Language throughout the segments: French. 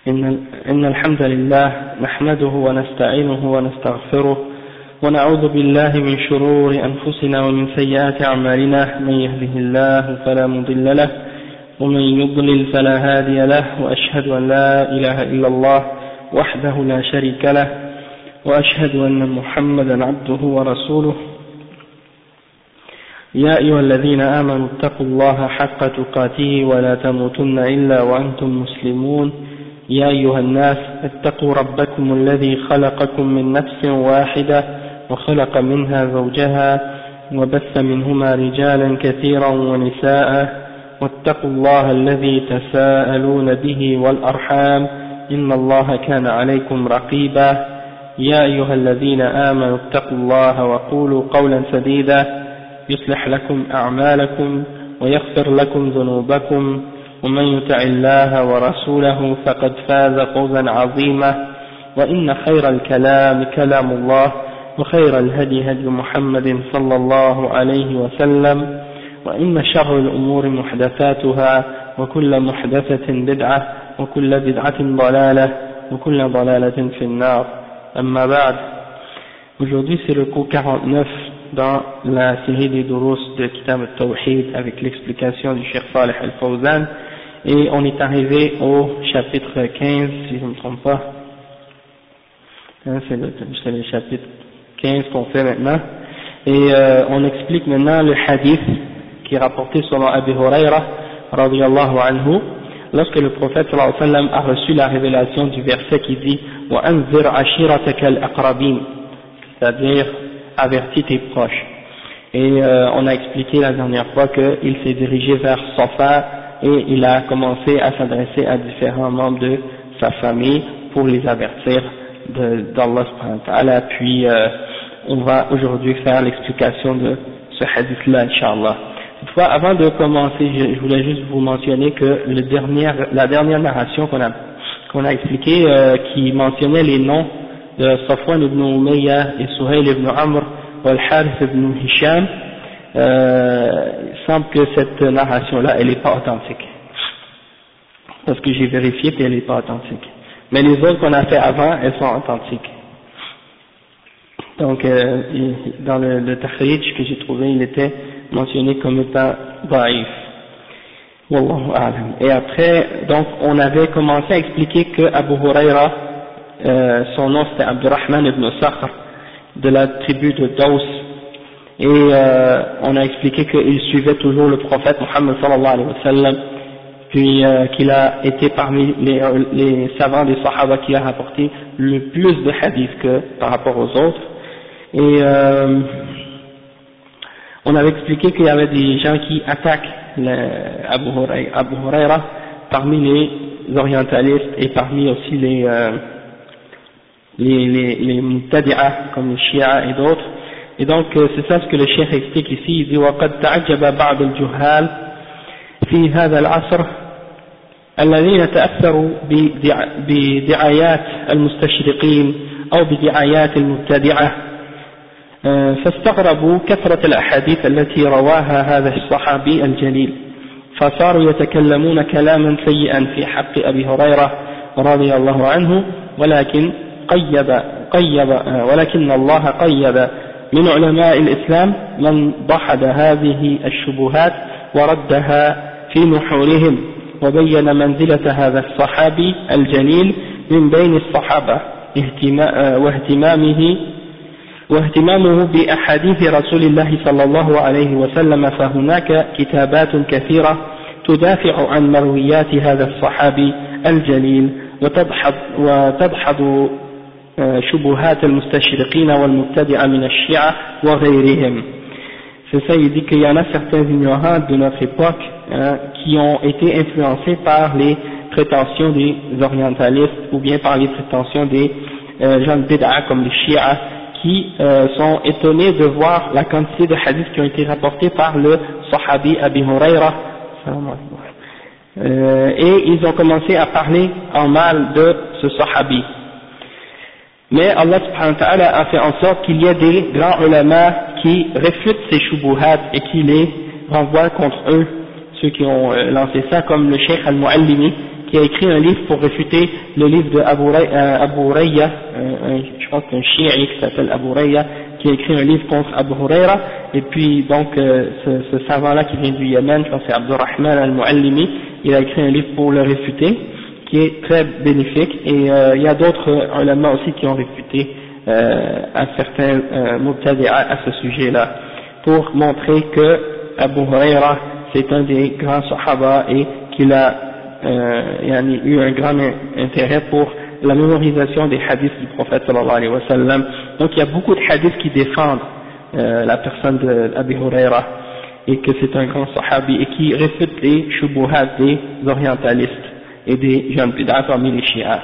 إن الحمد لله نحمده ونستعينه ونستغفره ونعوذ بالله من شرور أنفسنا ومن سيئات أعمالنا من يهده الله فلا مضل له ومن يضلل فلا هادي له وأشهد أن لا إله إلا الله وحده لا شريك له وأشهد أن محمدا عبده ورسوله يا أيها الذين آمنوا اتقوا الله حق تقاته ولا تموتن إلا وأنتم مسلمون يا أيها الناس اتقوا ربكم الذي خلقكم من نفس واحدة وخلق منها زوجها وبث منهما رجالا كثيرا ونساء واتقوا الله الذي تساءلون به والأرحام إن الله كان عليكم رقيبا يا أيها الذين آمنوا اتقوا الله وقولوا قولا سديدا يصلح لكم أعمالكم ويغفر لكم ذنوبكم ومن يطع الله ورسوله فقد فاز فوزا عظيما وإن خير الكلام كلام الله وخير الهدي هدي محمد صلى الله عليه وسلم وإن شر الأمور محدثاتها وكل محدثة بدعة وكل بدعة ضلالة وكل ضلالة في النار أما بعد. Aujourd'hui c'est le cours 49 dans la série des durus de Kitab al-Tawhid avec l'explication du Cheikh Salih al-Fawzan, et on est arrivé au chapitre 15 si je ne me trompe pas. C'est le chapitre 15 qu'on fait maintenant, et on explique maintenant le hadith qui est rapporté selon Abi Hurayra radiyallahu anhu, lorsque le prophète sallallahu alayhi wa sallam a reçu la révélation du verset qui dit wa anzir ashirataka al-aqrabin, c'est-à-dire avertis tes proches. Et on a expliqué la dernière fois qu'il s'est dirigé vers Safa et il a commencé à s'adresser à différents membres de sa famille pour les avertir d'Allah subhanahu wa ta'ala. Puis on va aujourd'hui faire l'explication de ce hadith-là, Inch'Allah. Toutefois, avant de commencer, je voulais juste vous mentionner que la dernière narration qu'on a expliquée, qui mentionnait les noms de Safwan ibn Umayya et Suhayl ibn Amr et Al-Harith ibn Hisham, il semble que cette narration-là, elle n'est pas authentique. Parce que j'ai vérifié et elle n'est pas authentique. Mais les autres qu'on a fait avant, elles sont authentiques. Donc, dans le takhrij que j'ai trouvé, il était mentionné comme étant da'if. Wallahu a'lam. Et après, donc, on avait commencé à expliquer que Abu Hurayra, son nom c'était Abdurrahman ibn Sakhr, de la tribu de Daws, et on a expliqué qu'il suivait toujours le prophète Muhammad sallallahu alayhi wa sallam, puis qu'il a été parmi les savants des Sahaba qui a rapporté le plus de hadiths que par rapport aux autres. Et on avait expliqué qu'il y avait des gens qui attaquent Abu Hurayra parmi les orientalistes et parmi aussi les Mubtadi'a comme les Shia et d'autres. Et donc c'est ça ce que le cheikh explique ici. Il dit وقد تعجب بعض الجهال في هذا العصر الذين تأثروا بدعايات المستشرقين أو بدعايات المبتدعة، فاستغربوا كثرة الأحاديث التي رواها هذا الصحابي الجليل، فصاروا يتكلمون كلاما سيئا في حق أبي هريرة رضي الله عنه، ولكن الله قيد من علماء الإسلام من ضحد هذه الشبهات وردها في نحورهم، وبين منزلة هذا الصحابي الجليل من بين الصحابة واهتمامه بأحاديث رسول الله صلى الله عليه وسلم. فهناك كتابات كثيرة تدافع عن مرويات هذا الصحابي الجليل وتدحض شبهات المستشرقين والمبتدع من الشيعة وغيرهم. C'est ça, il dit qu'il y en a certains ignorants de notre époque qui ont été influencés par les prétentions des orientalistes ou bien par les prétentions des gens de bid'a comme les Shia, qui sont étonnés de voir la quantité de hadiths qui ont été rapportés par le Sahabi Abi Hurayra, et ils ont commencé à parler en mal de ce Sahabi. Mais Allah subhanahu wa ta'ala a fait en sorte qu'il y ait des grands ulama qui réfutent ces shubuhat et qui les renvoient contre eux, ceux qui ont lancé ça, comme le Cheikh al-Muallimi, qui qui a écrit un livre pour réfuter le livre de Abu Hurayra, je pense qu'un chiite qui s'appelle Abu Hurayra, qui a écrit un livre contre Abu Hurayra, et puis donc ce savant-là qui vient du Yémen, je pense que c'est Abdurrahman al-Muallimi, il a écrit un livre pour le réfuter, qui est très bénéfique, et il y a d'autres ulama aussi qui ont réfuté à certains mubtadi'a à ce sujet-là, pour montrer que Abu Hurayra c'est un des grands sahaba et qu'il a eu un grand intérêt pour la mémorisation des hadiths du prophète sallallahu alayhi wa sallam. Donc il y a beaucoup de hadiths qui défendent la personne d'Abu Hurayra et que c'est un grand sahabi et qui réfute les shubuhat des orientalistes et des jeunes bid'ah parmi les chiites.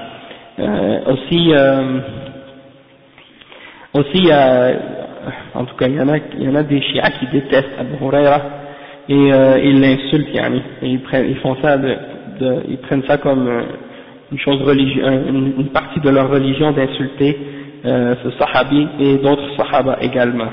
Aussi en tout cas il y en a des chiites qui détestent Abu Hurayra et ils l'insultent, et ils font ça ils prennent ça comme une chose religieuse, une partie de leur religion d'insulter ce sahabi et d'autres sahaba également.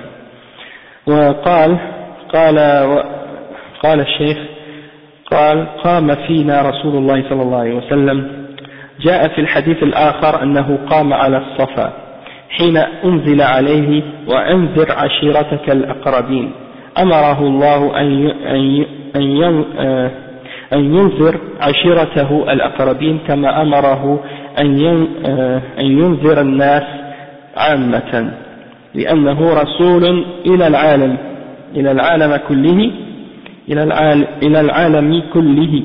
قال الشيخ قام فينا رسول الله صلى الله عليه وسلم جاء في الحديث الآخر أنه قام على الصفا حين أنزل عليه وأنذر عشيرتك الأقربين أمره الله أن ينذر عشيرته الأقربين كما أمره أن ينذر الناس عامة لأنه رسول إلى العالم كله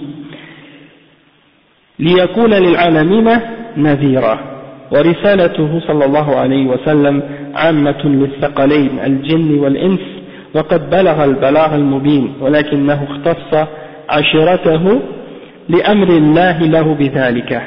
ليكون للعالمين نذيرا ورسالته صلى الله عليه وسلم عامة للثقلين الجن والإنس وقد بلغ البلاغ المبين ولكنه اختص عشيرته لأمر الله له بذلك.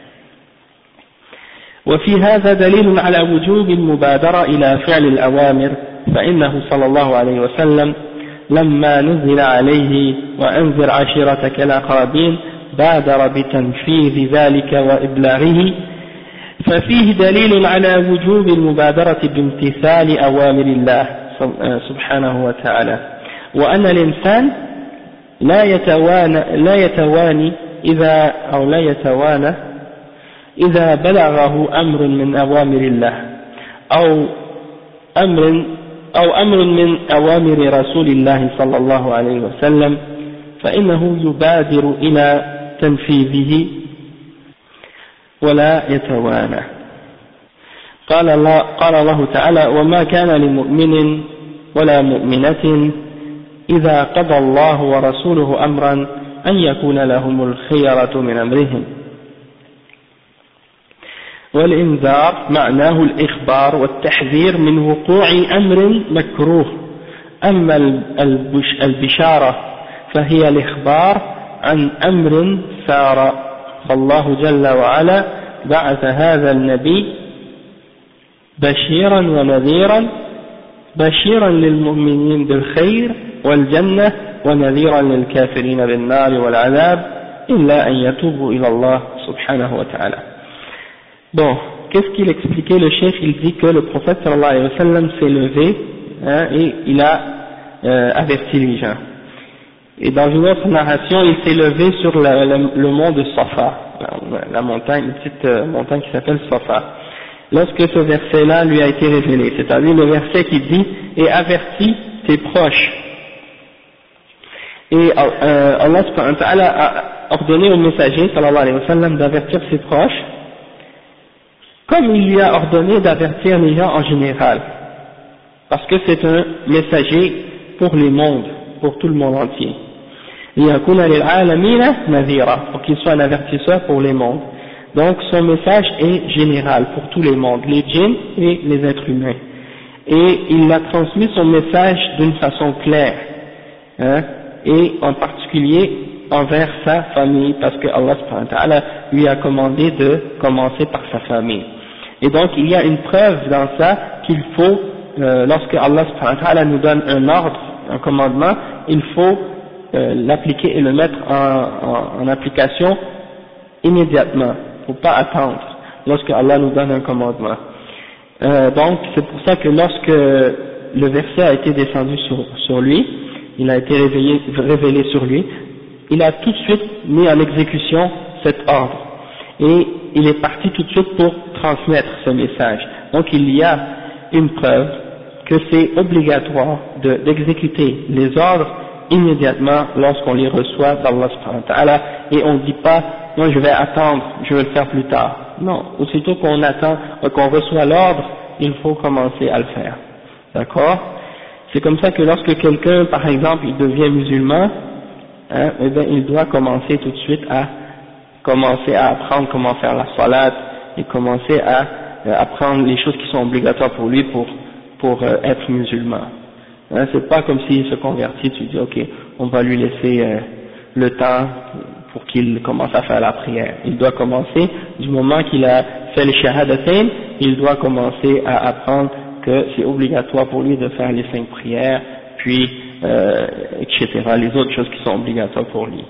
وفي هذا دليل على وجوب المبادرة إلى فعل الأوامر فإنه صلى الله عليه وسلم لما نزل عليه وأنذر عشيرتك الأقربين بادر بتنفيذ ذلك وإبلاغه ففيه دليل على وجوب المبادرة بامتثال أوامر الله سبحانه وتعالى وأن الإنسان لا يتوانى إذا بلغه أمر من أوامر الله أو أمر من أوامر رسول الله صلى الله عليه وسلم فإنه يبادر إلى تنفيذه ولا يتوانى. قال الله تعالى وما كان لمؤمن ولا مؤمنة إذا قضى الله ورسوله أمرا أن يكون لهم الخيرة من أمرهم. والإنذار معناه الإخبار والتحذير من وقوع أمر مكروه أما البشارة فهي الإخبار عن أمر سار فالله جل وعلا بعث هذا النبي بشيرا ونذيرا بشيرا للمؤمنين بالخير والجنة ونذيرا للكافرين بالنار والعذاب إلا أن يتوبوا إلى الله سبحانه وتعالى. Bon, qu'est-ce qu'il expliquait le cheikh? Il dit que le prophète sallallahu alayhi wa sallam s'est levé et il a averti les gens. Et dans une autre narration, il s'est levé sur le mont de Safa, la montagne, une petite montagne qui s'appelle Safa. Lorsque ce verset-là lui a été révélé, c'est-à-dire le verset qui dit « Et avertis tes proches ». Et Allah subhanahu wa ta'ala a ordonné au messager sallallahu alayhi wa sallam d'avertir ses proches, comme il lui a ordonné d'avertir les gens en général, parce que c'est un messager pour les mondes, pour tout le monde entier. Pour qu'il soit un avertisseur pour les mondes. Donc son message est général pour tous les mondes, les djinns et les êtres humains. Et il a transmis son message d'une façon claire, et en particulier envers sa famille, parce que Allah subhanahu wa ta'ala lui a commandé de commencer par sa famille. Et donc il y a une preuve dans ça qu'il faut, lorsque Allah subhanahu wa ta'ala nous donne un ordre, un commandement, il faut l'appliquer et le mettre en application immédiatement. Il ne faut pas attendre lorsque Allah nous donne un commandement. Donc c'est pour ça que lorsque le verset a été descendu sur lui, il a été révélé sur lui, il a tout de suite mis en exécution cet ordre. Et il est parti tout de suite pour transmettre ce message. Donc il y a une preuve que c'est obligatoire d'exécuter les ordres immédiatement lorsqu'on les reçoit d'Allah subhanahu wa ta'ala, et on ne dit pas non je vais attendre, je vais le faire plus tard. Non, aussitôt qu'on attend, qu'on reçoit l'ordre, il faut commencer à le faire. D'accord? C'est comme ça que lorsque quelqu'un, par exemple, il devient musulman, eh bien, il doit commencer tout de suite à apprendre comment faire la salat et commencer à apprendre les choses qui sont obligatoires pour lui pour être musulman. C'est pas comme s'il se convertit, tu dis ok, on va lui laisser le temps pour qu'il commence à faire la prière. Il doit commencer, du moment qu'il a fait les shahadatain, il doit commencer à apprendre que c'est obligatoire pour lui de faire les 5 prières, puis etc., les autres choses qui sont obligatoires pour lui.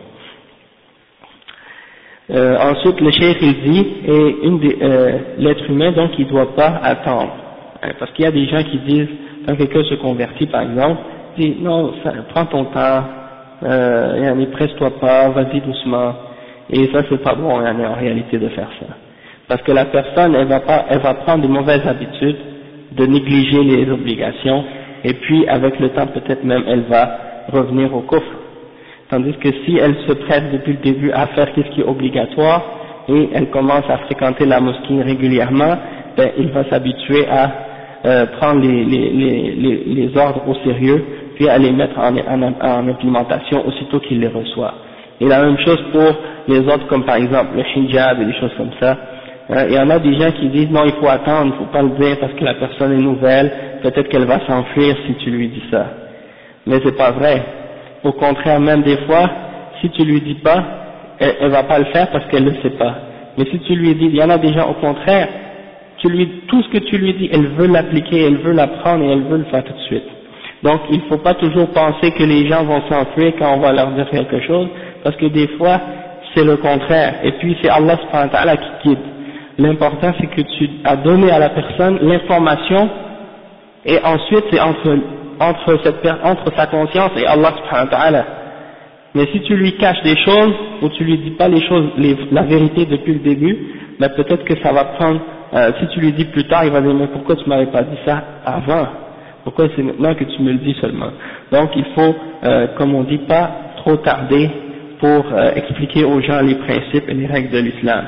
Ensuite le cheikh il dit, l'être humain donc il ne doit pas attendre, parce qu'il y a des gens qui disent, quand quelqu'un se convertit par exemple, dit non, prends ton temps, presse-toi pas, vas-y doucement, et ça c'est pas bon en réalité de faire ça, parce que la personne elle va prendre de mauvaises habitudes, de négliger les obligations, et puis avec le temps peut-être même elle va revenir au kufr. Tandis que si elle se prête depuis le début à faire ce qui est obligatoire et elle commence à fréquenter la mosquée régulièrement, ben il va s'habituer à prendre les ordres au sérieux, puis à les mettre en implémentation aussitôt qu'il les reçoit. Et la même chose pour les autres, comme par exemple le hijab et des choses comme ça. Il y en a des gens qui disent non, il faut attendre, il ne faut pas le dire parce que la personne est nouvelle, peut-être qu'elle va s'enfuir si tu lui dis ça. Mais c'est pas vrai. Au contraire, même des fois, si tu lui dis pas, elle va pas le faire parce qu'elle ne le sait pas. Mais si tu lui dis, il y en a des gens au contraire, tout ce que tu lui dis, elle veut l'appliquer, elle veut l'apprendre et elle veut le faire tout de suite. Donc il ne faut pas toujours penser que les gens vont s'enfuir quand on va leur dire quelque chose, parce que des fois c'est le contraire. Et puis c'est Allah subhanahu wa ta'ala qui guide. L'important c'est que tu as donné à la personne l'information, et ensuite c'est entre sa conscience et Allah subhanahu wa ta'ala. Mais si tu lui caches des choses, ou tu lui dis pas les choses, la vérité depuis le début, ben peut-être que ça va prendre, si tu lui dis plus tard, il va dire mais pourquoi tu m'avais pas dit ça avant? Pourquoi c'est maintenant que tu me le dis seulement? Donc il faut, comme on dit, pas trop tarder pour expliquer aux gens les principes et les règles de l'islam.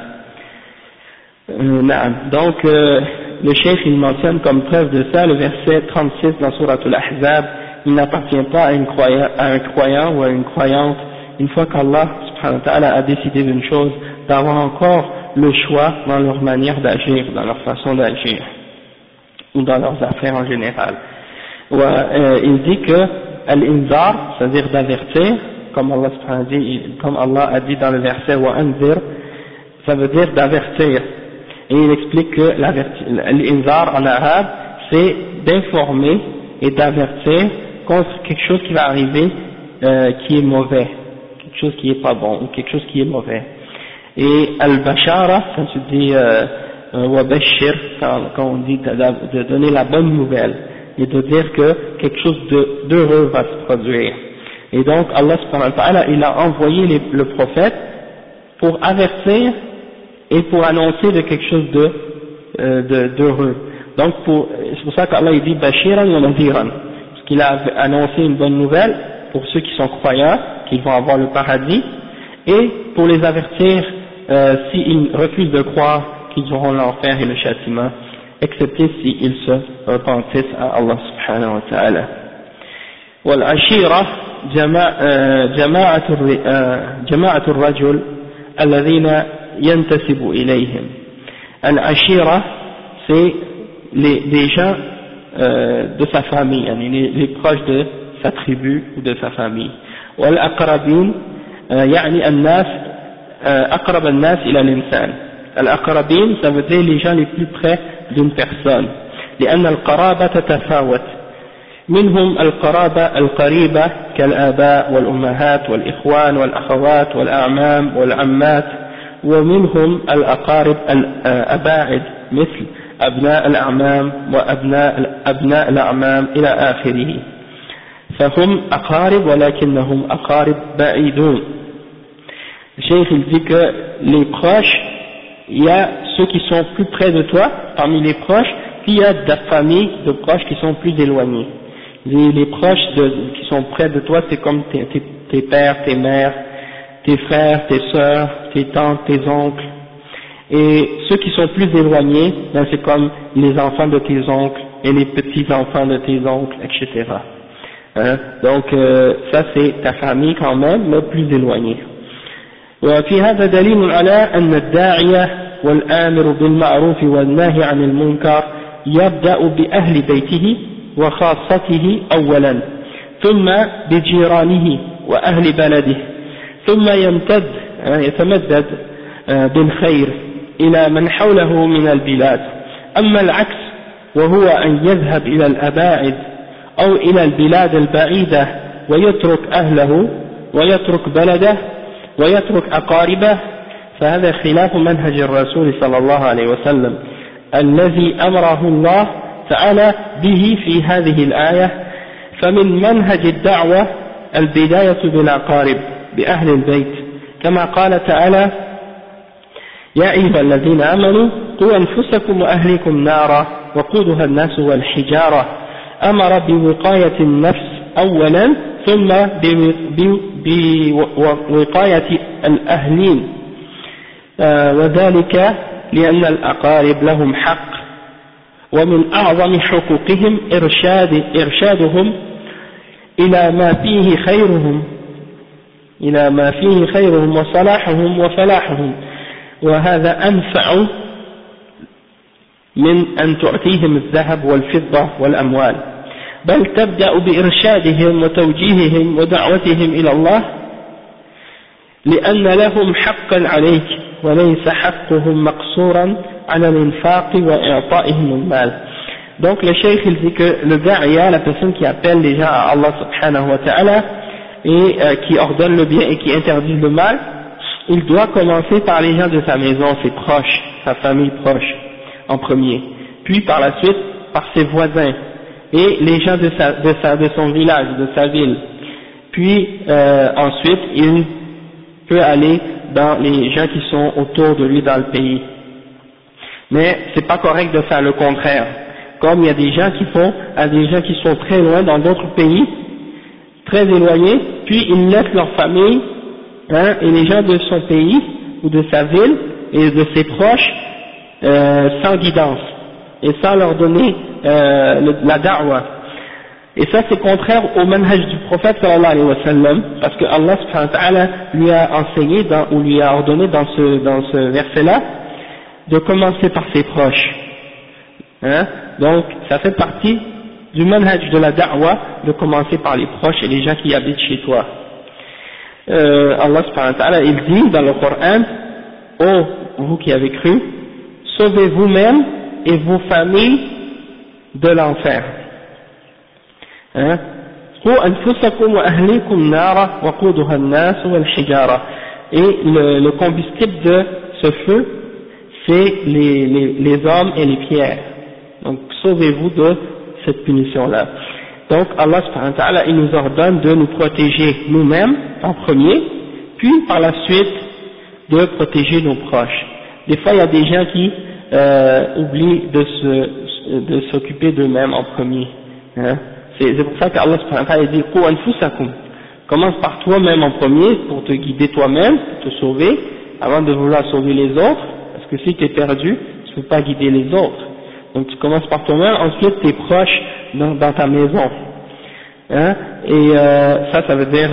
Donc le cheikh il mentionne comme preuve de ça le verset 36 dans Sourate Al-Ahzab: il n'appartient pas à un croyant ou à une croyante, une fois qu'Allah subhanahu wa ta'ala a décidé d'une chose, d'avoir encore le choix dans leur manière d'agir, dans leur façon d'agir, ou dans leurs affaires en général. Il dit que al-inzar, c'est-à-dire d'avertir, comme Allah a dit dans le verset wa anzir, ça veut dire d'avertir. Et il explique que l'inzar en arabe, c'est d'informer et d'avertir contre quelque chose qui va arriver qui est mauvais, quelque chose qui est pas bon, ou quelque chose qui est mauvais. Et al-bashara, ça se dit wa bashir, quand on dit de donner la bonne nouvelle, et de dire que quelque chose d'heureux va se produire. Et donc Allah subhanahu wa ta'ala, il a envoyé le prophète pour avertir et pour annoncer de quelque chose d'heureux. Donc c'est pour ça qu'Allah il dit Bashiran wa Nadhiran, parce qu'il a annoncé une bonne nouvelle pour ceux qui sont croyants, qu'ils vont avoir le paradis, et pour les avertir s'ils refusent de croire, qu'ils auront l'enfer et le châtiment, excepté s'ils se repentissent à Allah subhanahu wa ta'ala. والعشيرة جماعة الرجل الذين ينتسب إليهم. العشيرة c'est les gens de sa famille, les proches de sa tribu ou de sa famille. والأقربين يعني الناس أقرب الناس إلى الإنسان. الأقربين ça veut dire les gens les plus près d'une personne. لأن القرابة تتفاوت. منهم القرابة القريبة كالآباء والأمهات والإخوان والأخوات والأعمام والعمات، ومنهم الأقارب الأباعد مثل أبناء الأعمام وأبناء الأعمام إلى آخره، فهم أقارب ولكنهم أقارب بعيدون. Le cheikh il dit que les proches, il y a ceux qui sont plus près de toi, parmi les proches, puis il y a de la famille de proches qui sont plus éloignés. Les proches qui sont près de toi, c'est comme tes pères, tes mères, tes frères, tes sœurs, tes tantes, tes oncles. Et ceux qui sont plus éloignés, ben c'est comme les enfants de tes oncles et les petits-enfants de tes oncles, etc. Hein? Donc ça c'est ta famille quand même, mais plus éloignée. وفي هذا دليل على أن الداعية والآمر بالمعروف والناهي عن المنكر يبدأ بأهل بيته وخاصته أولا، ثم بجيرانه وأهل بلده، ثم يتمدد بالخير إلى من حوله من البلاد. أما العكس وهو أن يذهب إلى الأباعد أو إلى البلاد البعيدة ويترك أهله ويترك بلده ويترك أقاربه، فهذا خلاف منهج الرسول صلى الله عليه وسلم الذي أمره الله تعالى به في هذه الآية. فمن منهج الدعوة البداية بالأقارب بأهل البيت، كما قال تعالى: يا أيها الذين آمنوا قوا أنفسكم وأهلكم نارا وقودها الناس والحجارة، أمر بوقاية النفس أولا ثم بوقاية الأهلين، وذلك لأن الأقارب لهم حق، ومن أعظم حقوقهم إرشادهم إلى ما فيه خيرهم وصلاحهم وفلاحهم، وهذا أنفع من أن تعطيهم الذهب والفضة والأموال، بل تبدأ بإرشادهم وتوجيههم ودعوتهم إلى الله، لأن لهم حقا عليك وليس حقهم مقصورا على الإنفاق وإعطائهم المال. Donc le cheikh il dit que le da'iya, la personne qui appelle les gens à Allah subhanahu wa ta'ala et qui ordonne le bien et qui interdit le mal, il doit commencer par les gens de sa maison, ses proches, sa famille proche en premier, puis par la suite par ses voisins et les gens de son village, de sa ville, puis ensuite il peut aller dans les gens qui sont autour de lui dans le pays. Mais c'est pas correct de faire le contraire, comme il y a des gens qui font à des gens qui sont très loin dans d'autres pays, très éloignés, puis ils laissent leur famille et les gens de son pays ou de sa ville et de ses proches sans guidance et sans leur donner la da'wa. Et ça c'est contraire au manhaj du prophète sallallahu alayhi wa sallam, parce que Allah subhanahu wa ta'ala lui a enseigné ou lui a ordonné dans ce verset là de commencer par ses proches. Donc ça fait partie du manhaj de la da'wa de commencer par les proches et les gens qui habitent chez toi. Allah subhanahu wa ta'ala il dit dans le Coran: ô vous qui avez cru, sauvez vous-même et vos familles de l'enfer. Et le combustible de ce feu, c'est les hommes et les pierres. Donc sauvez-vous de cette punition-là. Donc Allah subhanahu wa ta'ala il nous ordonne de nous protéger nous-mêmes en premier, puis par la suite de protéger nos proches. Des fois il y a des gens qui oublient de s'occuper d'eux-mêmes en premier. C'est pour ça qu'Allah subhanahu wa ta'ala dit qu anfusakum, commence par toi-même en premier pour te guider toi-même, pour te sauver, avant de vouloir sauver les autres, parce que si tu es perdu, tu ne peux pas guider les autres. Donc tu commences par toi-même, ensuite tes proches dans ta maison. Et ça veut dire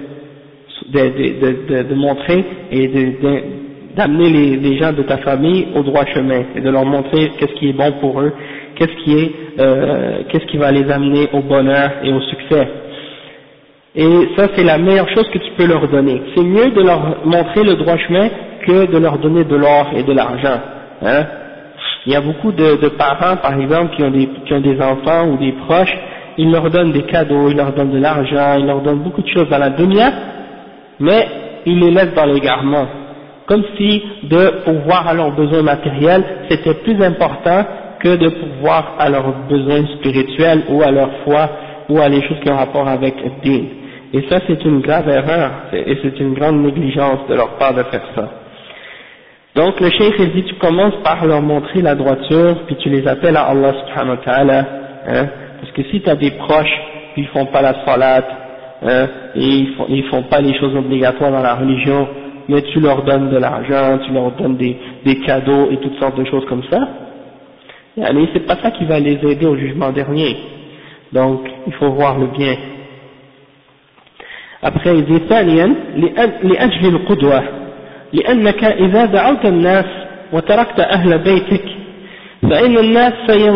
de montrer et d'amener les gens de ta famille au droit chemin et de leur montrer qu'est-ce qui est bon pour eux, qu'est-ce qui va les amener au bonheur et au succès. Et ça c'est la meilleure chose que tu peux leur donner. C'est mieux de leur montrer le droit chemin que de leur donner de l'or et de l'argent. Il y a beaucoup de parents par exemple qui ont des enfants ou des proches, ils leur donnent des cadeaux, ils leur donnent de l'argent, ils leur donnent beaucoup de choses dans la dunya, mais ils les laissent dans l'égarement, comme si de pourvoir à leurs besoins matériels c'était plus important que de pourvoir à leurs besoins spirituels ou à leur foi ou à les choses qui ont rapport avec le din. Et ça, c'est une grave erreur, et c'est une grande négligence de leur part de faire ça. Donc le cheikh il dit, tu commences par leur montrer la droiture, puis tu les appelles à Allah subhanahu wa ta'ala, hein, parce que si tu as des proches, puis ils font pas la salat, hein, et ils font pas les choses obligatoires dans la religion, mais tu leur donnes de l'argent, tu leur donnes des cadeaux et toutes sortes de choses comme ça, et c'est pas ça qui va les aider au jugement dernier. Donc il faut voir le bien. Après il dit ثانيا لأجل القدوة لأنك إذا دعوت الناس وتركت أهل بيتك فإن الناس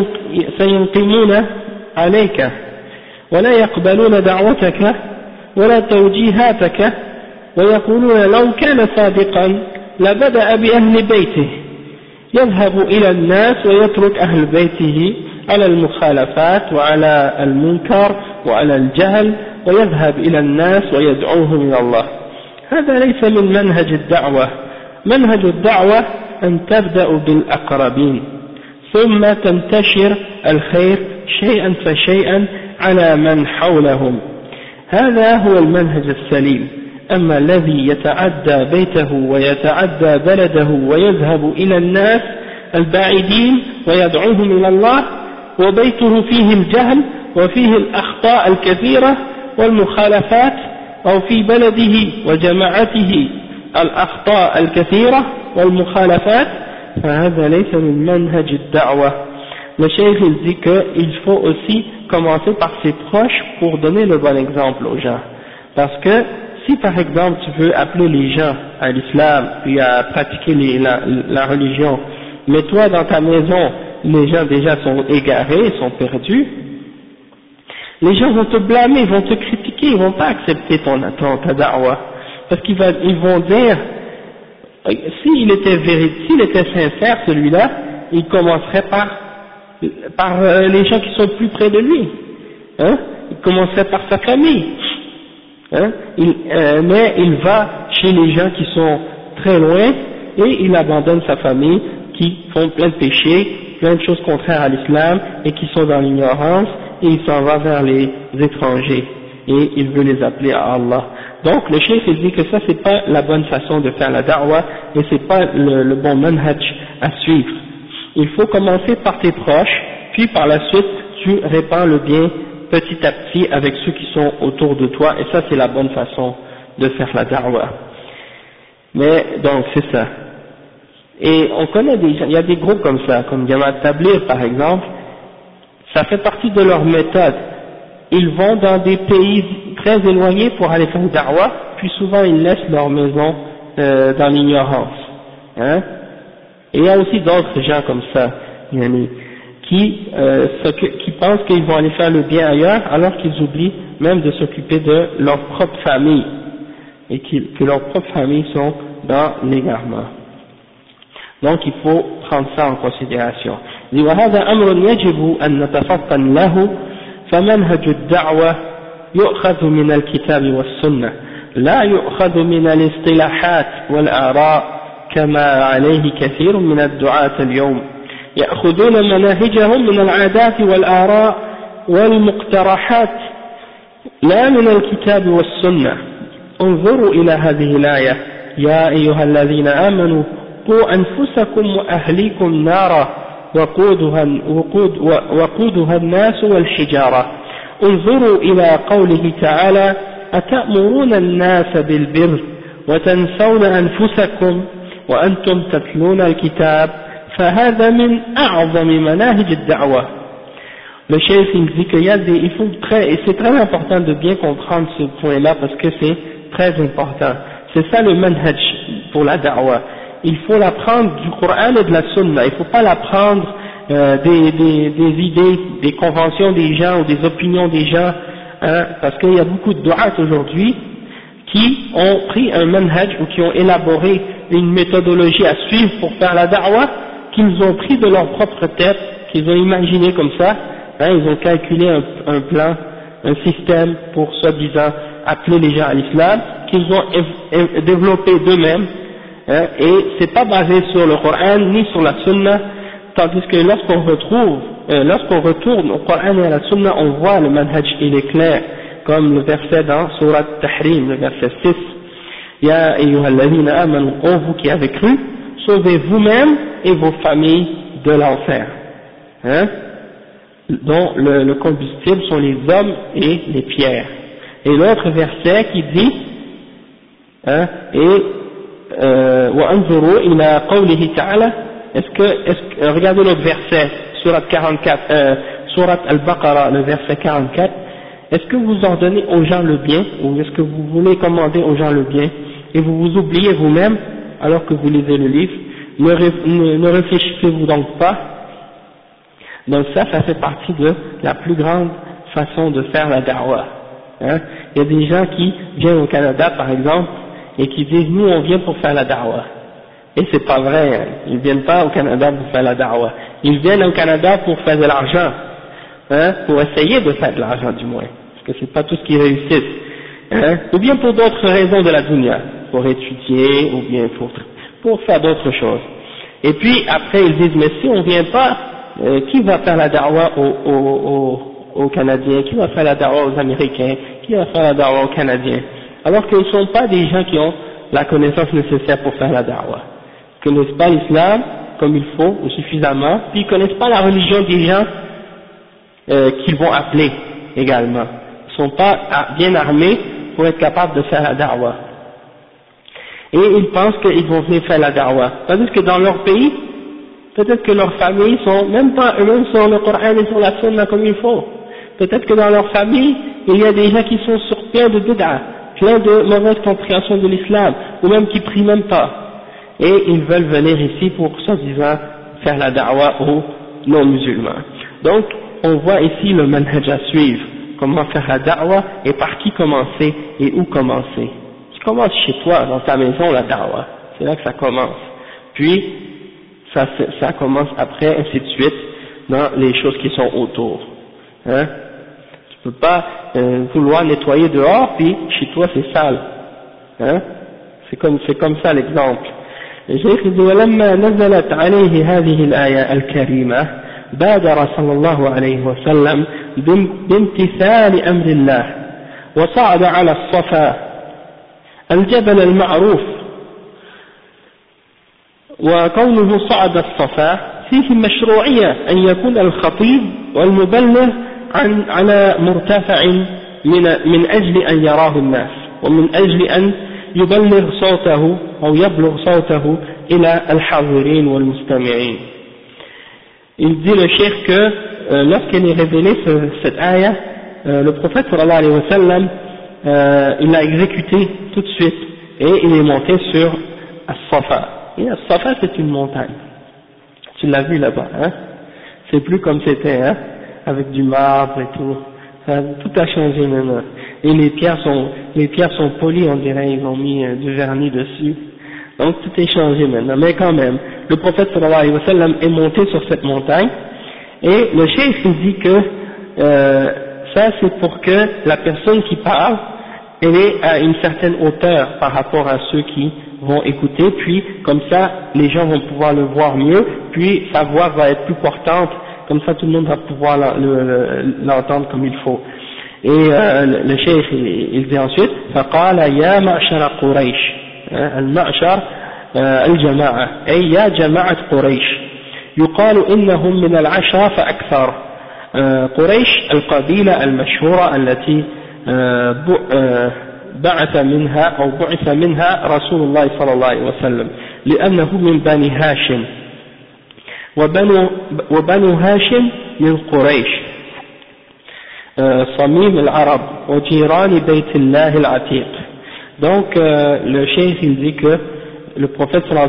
سينقمون عليك ولا يقبلون دعوتك ولا توجيهاتك ويقولون لو كان صادقا لبدأ بأهل بيته يذهب إلى الناس ويترك أهل بيته على المخالفات وعلى المنكر وعلى الجهل ويذهب إلى الناس ويدعوهم إلى الله. هذا ليس من منهج الدعوة. منهج الدعوة أن تبدأ بالأقربين ثم تنتشر الخير شيئا فشيئا على من حولهم. هذا هو المنهج السليم. أما الذي يتعدى بيته ويتعدى بلده ويذهب إلى الناس البعيدين ويدعوهم إلى الله وبيته فيه الجهل وفيه الأخطاء الكثيرة والمخالفات أو في بلده وجماعته الأخطاء الكثيرة والمخالفات فهذا ليس من منهج الدعوة. Le cheikh il dit qu'il faut aussi commencer par ses proches pour donner le bon exemple aux gens, parce que si par exemple tu veux appeler les gens à l'islam puis à pratiquer la religion, mais toi dans ta maison les gens déjà sont égarés, sont perdus, les gens vont te blâmer, ils vont te critiquer, ils vont pas accepter ta da'wah, parce qu'ils vont dire, s'il était sincère celui-là, il commencerait par les gens qui sont plus près de lui, hein, il commencerait par sa famille, hein, mais il va chez les gens qui sont très loin et il abandonne sa famille, qui font plein de péchés, plein de choses contraires à l'islam et qui sont dans l'ignorance, et il s'en va vers les étrangers et il veut les appeler à Allah. Donc le cheikh il dit que ça c'est pas la bonne façon de faire la da'wah et c'est pas le bon manhaj à suivre. Il faut commencer par tes proches, puis par la suite tu répands le bien petit à petit avec ceux qui sont autour de toi, et ça c'est la bonne façon de faire la da'wah. Mais donc c'est ça. Et on connaît il y a des groupes comme ça, comme Jamaat Tabligh par exemple, ça fait partie de leur méthode. Ils vont dans des pays très éloignés pour aller faire da'wah, puis souvent ils laissent leur maison dans l'ignorance. Hein? Et il y a aussi d'autres gens comme ça, qui pensent qu'ils vont aller faire le bien ailleurs, alors qu'ils oublient même de s'occuper de leur propre famille, et que leurs propres familles sont dans l'égarement. Donc il faut prendre ça en considération. وهذا أمر يجب أن نتفطن له فمنهج الدعوة يؤخذ من الكتاب والسنة لا يؤخذ من الاصطلاحات والآراء كما عليه كثير من الدعاة اليوم يأخذون مناهجهم من العادات والآراء والمقترحات لا من الكتاب والسنة. انظروا إلى هذه الآية يا أيها الذين آمنوا قوا أنفسكم وأهليكم نارا وقودها الناس والحجارة. انظروا إلى قوله تعالى أتأمرون الناس بالبر وتنسون أنفسكم وأنتم تتلون الكتاب فهذا من أعظم مناهج الدعوة. Le chef il dit qu'il y a et c'est très important de bien comprendre ce point-là parce que c'est très important. C'est ça le manhaj pour la da'wah. Il faut l'apprendre du Coran et de la Sunna. Il ne faut pas l'apprendre des idées, des conventions des gens ou des opinions des gens, hein, parce qu'il y a beaucoup de du'at aujourd'hui qui ont pris un manhaj ou qui ont élaboré une méthodologie à suivre pour faire la da'wah, qu'ils ont pris de leur propre tête, qu'ils ont imaginé comme ça, hein, ils ont calculé un plan, un système pour soi-disant appeler les gens à l'islam, qu'ils ont développé d'eux-mêmes, hein, et c'est pas basé sur le Coran ni sur la Sunna, tandis que lorsqu'on retourne au Coran et à la Sunna, on voit le manhaj, il est clair, comme le verset dans Surat Tahrim, le verset 6, Ya ayyuhalladhina amanu, ô vous qui avez cru, sauvez vous-même et vos familles de l'enfer, hein, dont le combustible sont les hommes et les pierres. Et l'autre verset qui dit, hein, wa anzuru ila qawlihi ta'ala, regardez l'autre verset, Surat 44, Surat Al-Baqarah, le verset 44, est-ce que vous ordonnez aux gens le bien, ou est-ce que vous voulez commander aux gens le bien, et vous vous oubliez vous-même, alors que vous lisez le livre, ne réfléchissez-vous donc pas? Donc ça fait partie de la plus grande façon de faire la da'wah. Hein? Il y a des gens qui viennent au Canada, par exemple, et qui disent, nous on vient pour faire la da'wah. Et c'est pas vrai, hein. Ils viennent pas au Canada pour faire la da'wah. Ils viennent au Canada pour faire de l'argent, hein, pour essayer de faire de l'argent du moins, parce que c'est pas tout ce qui réussit, hein, ou bien pour d'autres raisons de la dunya, pour étudier, ou bien pour faire d'autres choses. Et puis après ils disent, mais si on vient pas, qui va faire la da'wah aux Canadiens, qui va faire la da'wah aux Américains, qui va faire la da'wah aux Canadiens, alors qu'ils ne sont pas des gens qui ont la connaissance nécessaire pour faire la da'wah, ils ne connaissent pas l'islam comme il faut, ou suffisamment, puis ils ne connaissent pas la religion des gens qu'ils vont appeler également. Ils ne sont pas bien armés pour être capables de faire la da'wah. Et ils pensent qu'ils vont venir faire la da'wah. Tandis que dans leur pays, peut-être que leurs familles sont même pas eux-mêmes sur le Coran et sur la Sunna comme il faut. Peut-être que dans leur famille, il y a des gens qui sont sur plein de bid'ah, plein de mauvaise compréhension de l'islam, ou même qui prient même pas. Et ils veulent venir ici pour, soi-disant, faire la da'wah aux non-musulmans. Donc, on voit ici le manhaj à suivre, comment faire la da'wah et par qui commencer et où commencer. Tu commences chez toi, dans ta maison, la da'wah, c'est là que ça commence. Puis, ça commence après, ainsi de suite, dans les choses qui sont autour. Hein? Tu peux pas vouloir nettoyer dehors, puis chez toi c'est sale. Hein? C'est comme ça l'exemple. الشيخ يقول ولما نزلت عليه هذه الآية الكريمة بادر صلى الله عليه وسلم بامتثال أمر الله وصعد على الصفا الجبل المعروف وكونه صعد الصفا فيه مشروعية أن يكون الخطيب والمبلغ على مرتفع من أجل أن يراه الناس ومن أجل أن يبلغ صوته أو يبلغ صوته إلى الحاضرين والمستمعين. Il dit le cheikh que lorsqu'il est révélé cette ayah, le prophète sallallahu alayhi wa sallam il l'a exécuté tout de suite et il est monté sur As-Safa. Et As-Safa c'est une montagne. Tu l'as vu là-bas, hein? C'est plus comme c'était, hein? Avec du marbre et tout. Tout a changé maintenant. Et les pierres sont polies, on dirait, ils ont mis du vernis dessus. Donc tout est changé maintenant. Mais quand même, le prophète sallallahu alayhi wa sallam est monté sur cette montagne. Et le cheikh il dit que ça c'est pour que la personne qui parle, elle est à une certaine hauteur par rapport à ceux qui vont écouter, puis comme ça les gens vont pouvoir le voir mieux, puis sa voix va être plus portante, comme ça tout le monde va pouvoir l'entendre comme il faut. Et le cheikh il dit ensuite فقال يا معشر قريش المعشر الجماعة أي يا جماعة قريش يقال إنهم من العشرة فأكثر قريش القبيلة المشهورة التي بعث منها رسول الله صلى الله عليه وسلم لأنه من بني هاشم وبنو هاشم من قريش صميم العرب وجيران بيت الله العتيق. Donc le cheikh il dit que le prophète sallallahu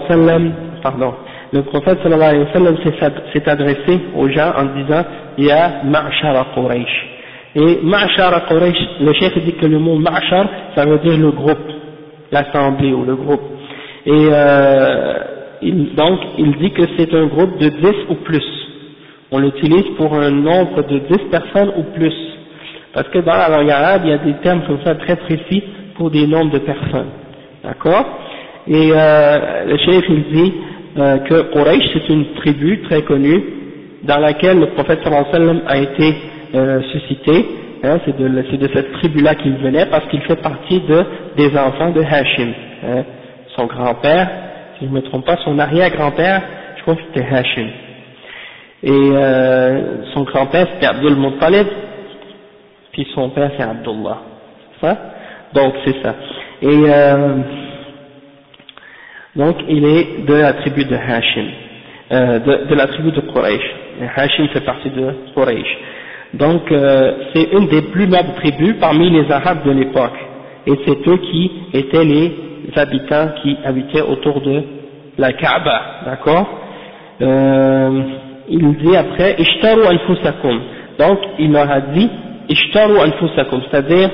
alayhi wa sallam s'est adressé aux gens en disant Ya ma'shara Quraysh. Et ma'shara Quraysh, le cheikh dit que le mot ma'shar ça veut dire le groupe, l'assemblée ou le groupe. Et donc il dit que c'est un groupe de 10 ou plus. On l'utilise pour un nombre de 10 personnes ou plus. Parce que dans la langue arabe, il y a des termes comme ça très précis pour des nombres de personnes. D'accord? Et le cheikh il dit que Quraysh c'est une tribu très connue dans laquelle le prophète sallallahu alayhi wa sallam a été suscité hein, c'est de cette tribu-là qu'il venait, parce qu'il fait partie des enfants de Hashim, hein. Son grand-père, si je ne me trompe pas, son arrière-grand-père, je crois que c'était Hashim. Et son grand-père c'était Abdul Muttalib, puis son père c'est Abdullah. C'est ça? Donc c'est ça. Et donc il est de la tribu de Hashim, de la tribu de Quraysh. Hashim fait partie de Quraysh. Donc c'est une des plus nobles tribus parmi les Arabes de l'époque. Et c'est eux qui étaient les habitants qui habitaient autour de la Kaaba, d'accord? Il dit après ishtaru anfusakum, donc il leur a dit ishtaru anfusakum, c'est-à-dire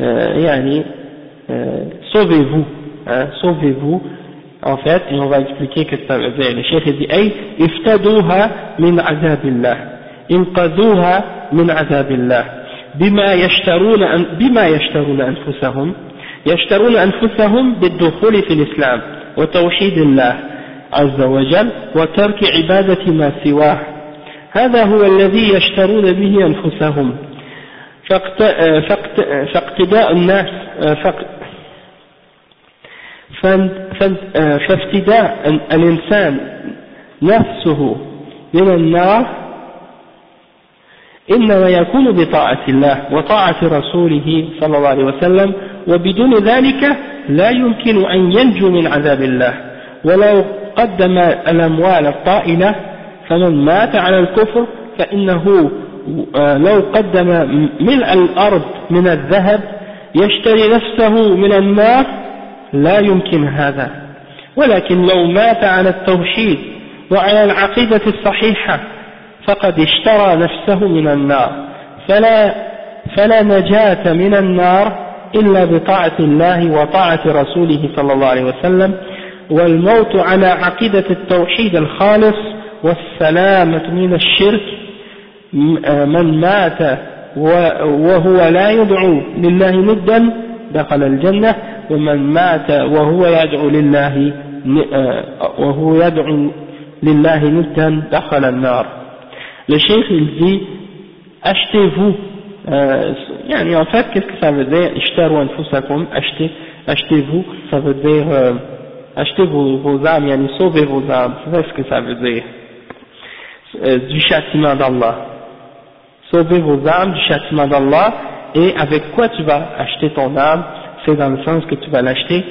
sauvez-vous, hein, sauvez-vous en fait, et on va expliquer ce que ça veut dire. Le cheikh dit ay iftaduha min azabillah, inqadhuha min azabillah bima yashtaruna anfusahum يشترون أنفسهم بالدخول في الإسلام وتوحيد الله عز وجل وترك عبادة ما سواه، هذا هو الذي يشترون به أنفسهم، فاقتداء الناس فافتداء الإنسان نفسه من النار إنما يكون بطاعة الله وطاعة رسوله صلى الله عليه وسلم، وبدون ذلك لا يمكن أن ينجو من عذاب الله. ولو قدم الأموال الطائلة فمن مات على الكفر فإنه لو قدم ملء الأرض من الذهب يشتري نفسه من النار لا يمكن هذا، ولكن لو مات على التوحيد وعلى العقيدة الصحيحة فقد اشترى نفسه من النار، فلا نجاة من النار إلا بطاعة الله وطاعة رسوله صلى الله عليه وسلم، والموت على عقيدة التوحيد الخالص والسلامة من الشرك. من مات وهو لا يدعو لله ندا دخل الجنة، ومن مات وهو يدعو لله ندا دخل النار. Le cheikh il dit achetez-vous, en fait qu'est-ce que ça veut dire ishtaru anfusakum, achetez-vous, ça veut dire achetez vos âmes, sauvez vos âmes, c'est ce que ça veut dire, du châtiment d'Allah, sauvez vos âmes du châtiment d'Allah. Et avec quoi tu vas acheter ton âme? C'est dans le sens que tu vas l'acheter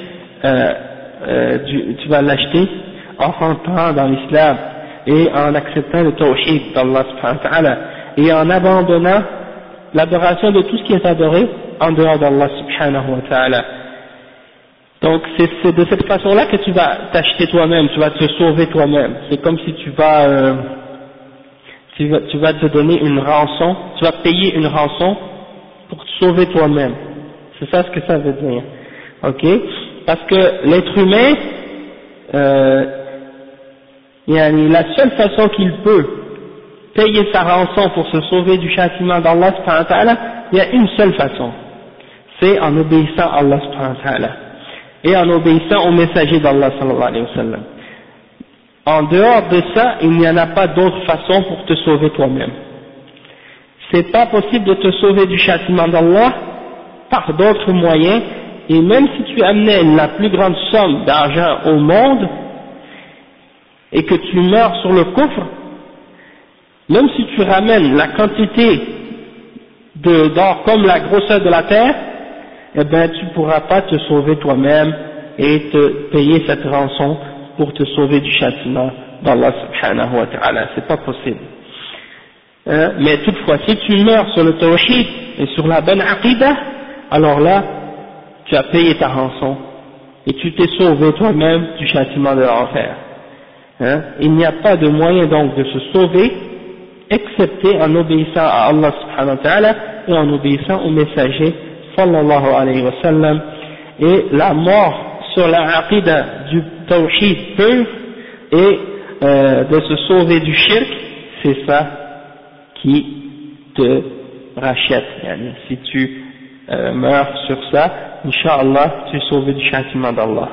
en rentrant dans l'islam et en acceptant le tawhid d'Allah subhanahu wa ta'ala et en abandonnant l'adoration de tout ce qui est adoré en dehors d'Allah subhanahu wa ta'ala. Donc c'est de cette façon-là que tu vas t'acheter toi-même, tu vas te sauver toi-même. C'est comme si tu vas te donner une rançon, tu vas payer une rançon pour te sauver toi-même. C'est ça ce que ça veut dire. Ok? Parce que l'être humain, la seule façon qu'il peut payer sa rançon pour se sauver du châtiment d'Allah subhanahu wa ta'ala, il y a une seule façon. C'est en obéissant à Allah subhanahu wa ta'ala. Et en obéissant au messager d'Allah sallallahu alayhi wa sallam. En dehors de ça, il n'y en a pas d'autre façon pour te sauver toi-même. C'est pas possible de te sauver du châtiment d'Allah par d'autres moyens, et même si tu amenais la plus grande somme d'argent au monde, et que tu meurs sur le coffre, même si tu ramènes la quantité d'or comme la grosseur de la terre, eh ben tu pourras pas te sauver toi-même et te payer cette rançon pour te sauver du châtiment d'Allah subhanahu wa ta'ala, c'est pas possible. Mais toutefois, si tu meurs sur le tawhid et sur la bonne aqidah, alors là, tu as payé ta rançon et tu t'es sauvé toi-même du châtiment de l'enfer. Il n'y a pas de moyen donc de se sauver excepté en obéissant à Allah subhanahu wa ta'ala et en obéissant au messager sallallahu alayhi wa sallam. Et la mort sur la aqidah du tawhid pur et de se sauver du shirk, c'est ça qui te rachète. Si tu meurs sur ça, Inch'Allah, tu es sauvé du châtiment d'Allah.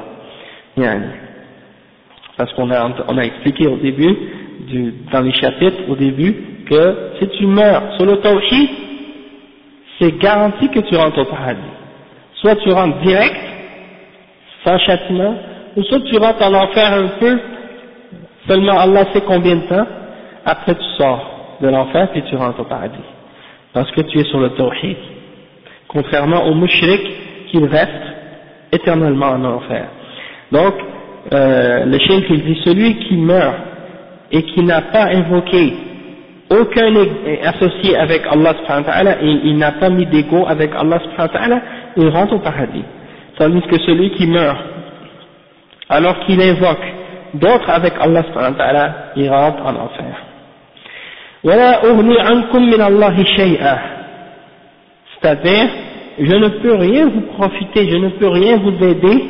Parce qu'on a expliqué au début, dans les chapitres au début, que si tu meurs sur le tawhid, c'est garanti que tu rentres au paradis. Soit tu rentres direct, sans châtiment, ou soit tu rentres en enfer un peu, seulement Allah sait combien de temps, après tu sors de l'enfer et tu rentres au paradis. Parce que tu es sur le tawhid. Contrairement aux mushriks qui restent éternellement en enfer. Donc, le cheikh il dit, celui qui meurt et qui n'a pas invoqué aucun associé avec Allah subhanahu wa ta'ala et il n'a pas mis d'égo avec Allah subhanahu wa ta'ala, il rentre au paradis. Tandis que celui qui meurt alors qu'il invoque d'autres avec Allah subhanahu wa ta'ala, il rentre en enfer. وَلَا أُغْنِي عَنْكُمْ مِنَ اللَّهِ شَيْئًا, c'est-à-dire, je ne peux rien vous profiter, je ne peux rien vous aider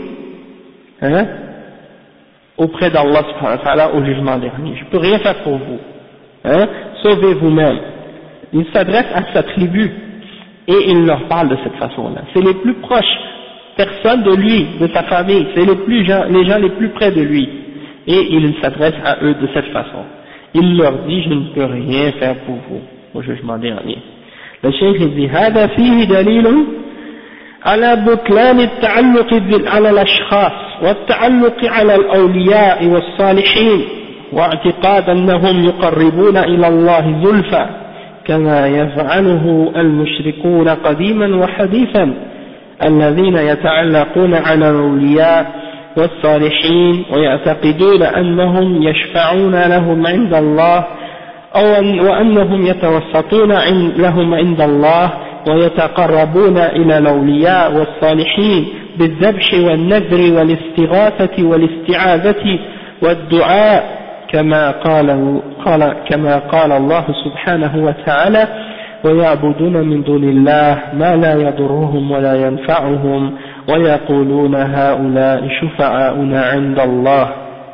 auprès d'Allah subhanahu wa ta'ala au jugement dernier. Je ne peux rien faire pour vous. Sauvez vous-même. Il s'adresse à sa tribu et il leur parle de cette façon-là. C'est les plus proches personnes de lui, de sa famille, c'est les gens les plus près de lui. Et il s'adresse à eux de cette façon. Il leur dit, je ne peux rien faire pour vous au jugement dernier. Le cheikh dit, هذا فيه دليل على بطلان التعلق على الأشخاص والتعلق على الأولياء والصالحين واعتقاد أنهم يقربون إلى الله زلفى كما يفعله المشركون قديما وحديثا الذين يتعلقون على الأولياء والصالحين ويعتقدون أنهم يشفعون لهم عند الله وأنهم يتوسطون لهم عند الله ويتقربون إلى الأولياء والصالحين بالذبح والنذر والاستغاثة والاستعاذة والدعاء كما قال الله سبحانه وتعالى ويعبدون من دون الله ما لا يضرهم ولا ينفعهم ويقولون هؤلاء شفعاؤنا عند الله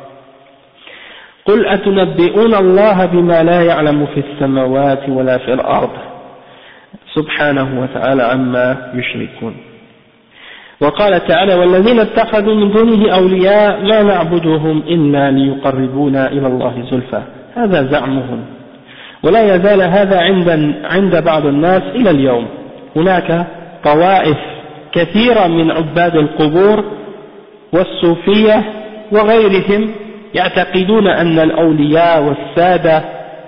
قل أتنبئون الله بما لا يعلم في السماوات ولا في الأرض سبحانه وتعالى عما يشركون. وقال تعالى والذين اتخذوا من دونه أولياء ما نعبدهم إلا ليقربونا إلى الله زلفى هذا زعمهم ولا يزال هذا عند بعض الناس إلى اليوم. هناك طوائف كثيرة من عباد القبور والصوفية وغيرهم يعتقدون أن الأولياء والسادة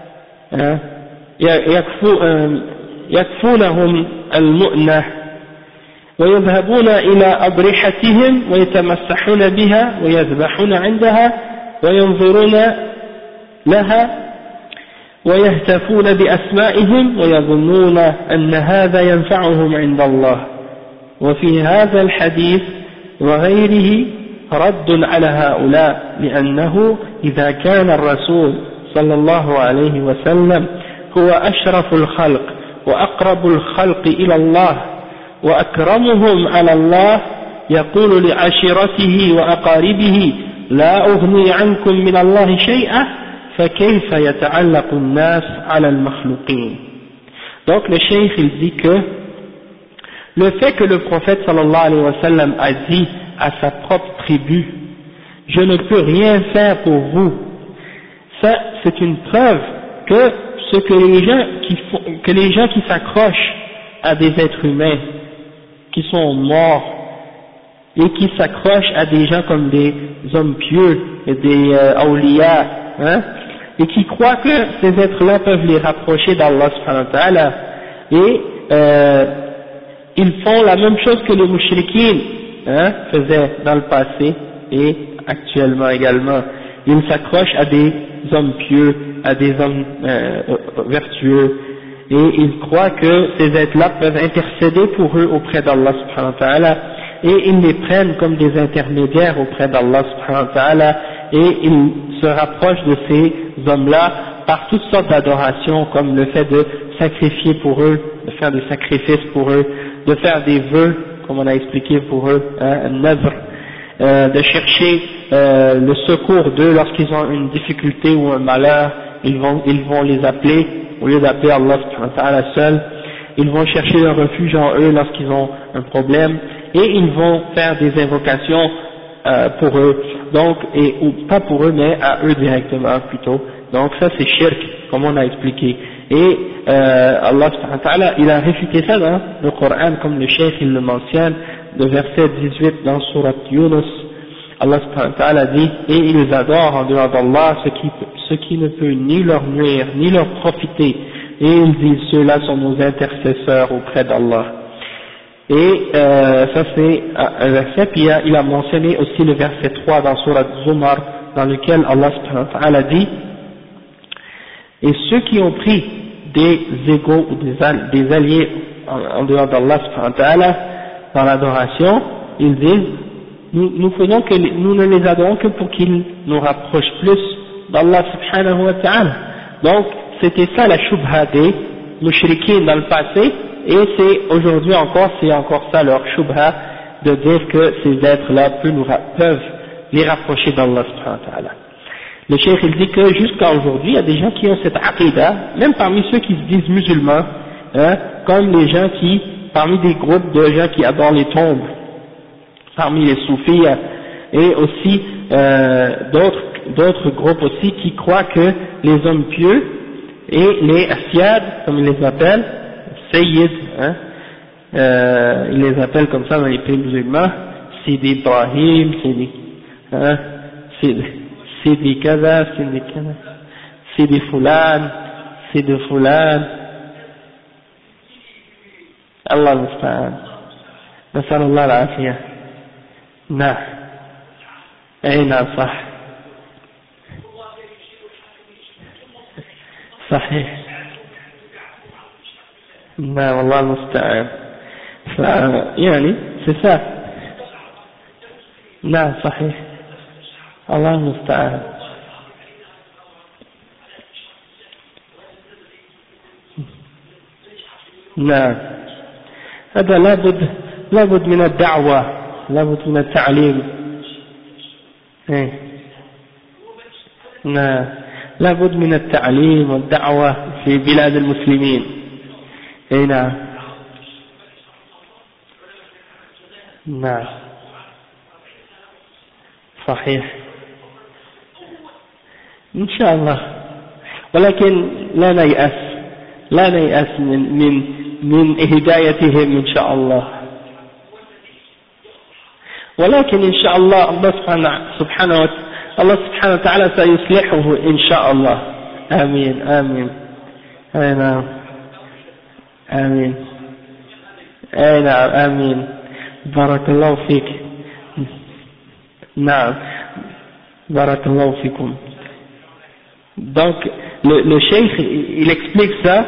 يكفونهم المؤنة ويذهبون إلى أضرحتهم ويتمسحون بها ويذبحون عندها وينظرون لها ويهتفون بأسمائهم ويظنون أن هذا ينفعهم عند الله. وفي هذا الحديث وغيره رد على هؤلاء لأنه إذا كان الرسول صلى الله عليه وسلم هو أشرف الخلق وأقرب الخلق إلى الله وأكرمهم على الله يقول لعشيرته وأقاربه لا أغني عنكم من الله شيئا فكيف يتعلق الناس على المخلوقين. Donc le cheikh il dit que le fait que le prophète sallallahu alayhi wa sallam a dit à sa propre tribu je ne peux rien faire pour vous, ça c'est une preuve que ce que les gens qui s'accrochent à des êtres humains qui sont morts et qui s'accrochent à des gens comme des hommes pieux et des awliya, et qui croient que ces êtres-là peuvent les rapprocher d'Allah subhanahu wa ta'ala, et ils font la même chose que les mushrikines faisaient dans le passé et actuellement également. Ils s'accrochent à des hommes pieux, à des hommes vertueux, et ils croient que ces êtres-là peuvent intercéder pour eux auprès d'Allah subhanahu wa ta'ala, et ils les prennent comme des intermédiaires auprès d'Allah subhanahu wa ta'ala, et ils se rapprochent de ces hommes-là par toutes sortes d'adorations, comme le fait de sacrifier pour eux, de faire des sacrifices pour eux, de faire des vœux, comme on a expliqué pour eux, un nazr, de chercher le secours d'eux lorsqu'ils ont une difficulté ou un malheur, ils vont les appeler, au lieu d'appeler Allah subhanahu wa ta'ala seul, ils vont chercher leur refuge en eux lorsqu'ils ont un problème, et ils vont faire des invocations pour eux, donc, ou pas pour eux, mais à eux directement plutôt, Donc ça c'est shirk, comme on a expliqué. Et Allah subhanahu wa ta'ala, il a réfuté ça dans le Coran, comme le cheikh il le mentionne, le verset 18 dans Surat Yunus. Allah subhanahu wa ta'ala dit, et ils adorent en dehors d'Allah ce qui ne peut ni leur nuire, ni leur profiter. Et ils disent, ceux-là sont nos intercesseurs auprès d'Allah. Et ça c'est un verset, puis il a mentionné aussi le verset 3 dans Surat Zumar, dans lequel Allah subhanahu wa ta'ala dit, et ceux qui ont pris des égaux ou des alliés en dehors d'Allah subhanahu wa ta'ala dans l'adoration, ils disent, nous faisons que nous ne les adorons que pour qu'ils nous rapprochent plus d'Allah subhanahu wa ta'ala. Donc c'était ça la shubha des mushrikines dans le passé, et c'est aujourd'hui encore, c'est encore ça leur shubha, de dire que ces êtres-là peuvent les rapprocher d'Allah subhanahu wa ta'ala. Le cheikh il dit que jusqu'à aujourd'hui, il y a des gens qui ont cette aqidah, même parmi ceux qui se disent musulmans, hein, comme les gens parmi des groupes de gens qui adorent les tombes, parmi les soufis, et aussi d'autres groupes aussi qui croient que les hommes pieux et les asyad, comme ils les appellent, sayyid, hein, ils les appellent comme ça dans les pays musulmans, c'est des Ibrahim, c'est des kaza, c'est des fulan, c'est des fulan. Allah al-Musta'an. نسأل الله العافية. نعم. أي نعم صح. صحيح. نعم الله المستعان. يعني c'est ça. نعم صحيح. الله المستعان. نعم هذا لابد من الدعوة، لابد من التعليم. نعم لابد من التعليم والدعوة في بلاد المسلمين. نعم نعم صحيح إن شاء الله، ولكن لا نيأس من هدايتهم إن شاء الله، ولكن إن شاء الله الله سبحانه وتعالى سيصلحه إن شاء الله. آمين آمين. أي نعم آمين. أي نعم آمين. بارك الله فيك. نعم بارك الله فيكم. Donc le cheikh il explique ça,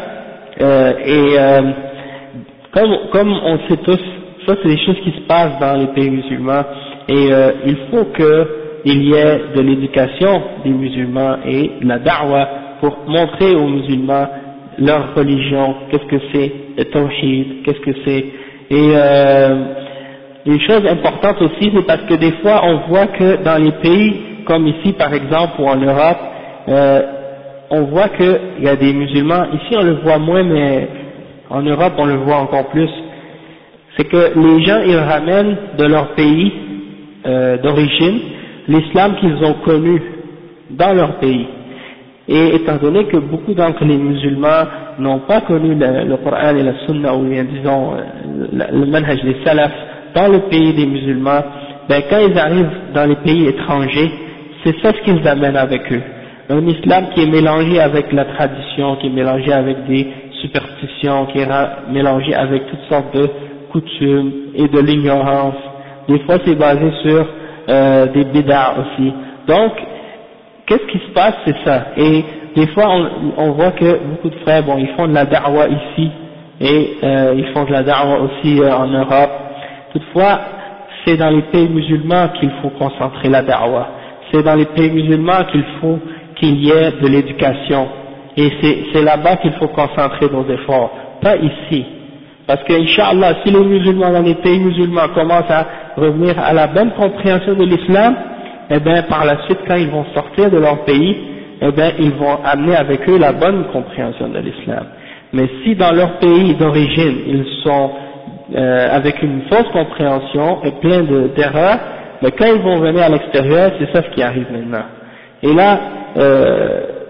comme on sait tous, ça c'est des choses qui se passent dans les pays musulmans, et il faut qu'il y ait de l'éducation des musulmans et de la da'wa pour montrer aux musulmans leur religion, qu'est-ce que c'est le tawhid, qu'est-ce que c'est, et une chose importante aussi, c'est parce que des fois on voit que dans les pays comme ici par exemple ou en Europe, on voit qu'il y a des musulmans, ici on le voit moins, mais en Europe on le voit encore plus, c'est que les gens ils ramènent de leur pays d'origine l'islam qu'ils ont connu dans leur pays, et étant donné que beaucoup d'entre les musulmans n'ont pas connu le Coran et la Sunna, ou bien disons le manhaj des salaf dans le pays des musulmans, ben quand ils arrivent dans les pays étrangers, c'est ça ce qu'ils amènent avec eux, un islam qui est mélangé avec la tradition, qui est mélangé avec des superstitions, qui est mélangé avec toutes sortes de coutumes et de l'ignorance. Des fois c'est basé sur des bid'ah aussi. Donc qu'est-ce qui se passe, c'est ça. Et des fois on voit que beaucoup de frères, bon, ils font de la da'wa ici, et ils font de la da'wa aussi en Europe. Toutefois c'est dans les pays musulmans qu'il faut concentrer la da'wa, c'est dans les pays musulmans qu'il y ait de l'éducation, et c'est là-bas qu'il faut concentrer nos efforts, pas ici, parce que Inch'Allah, si les musulmans dans les pays musulmans commencent à revenir à la bonne compréhension de l'islam, eh bien par la suite quand ils vont sortir de leur pays, eh bien ils vont amener avec eux la bonne compréhension de l'islam. Mais si dans leur pays d'origine ils sont avec une fausse compréhension et plein d'erreurs, mais quand ils vont venir à l'extérieur, c'est ça ce qui arrive maintenant. Et là,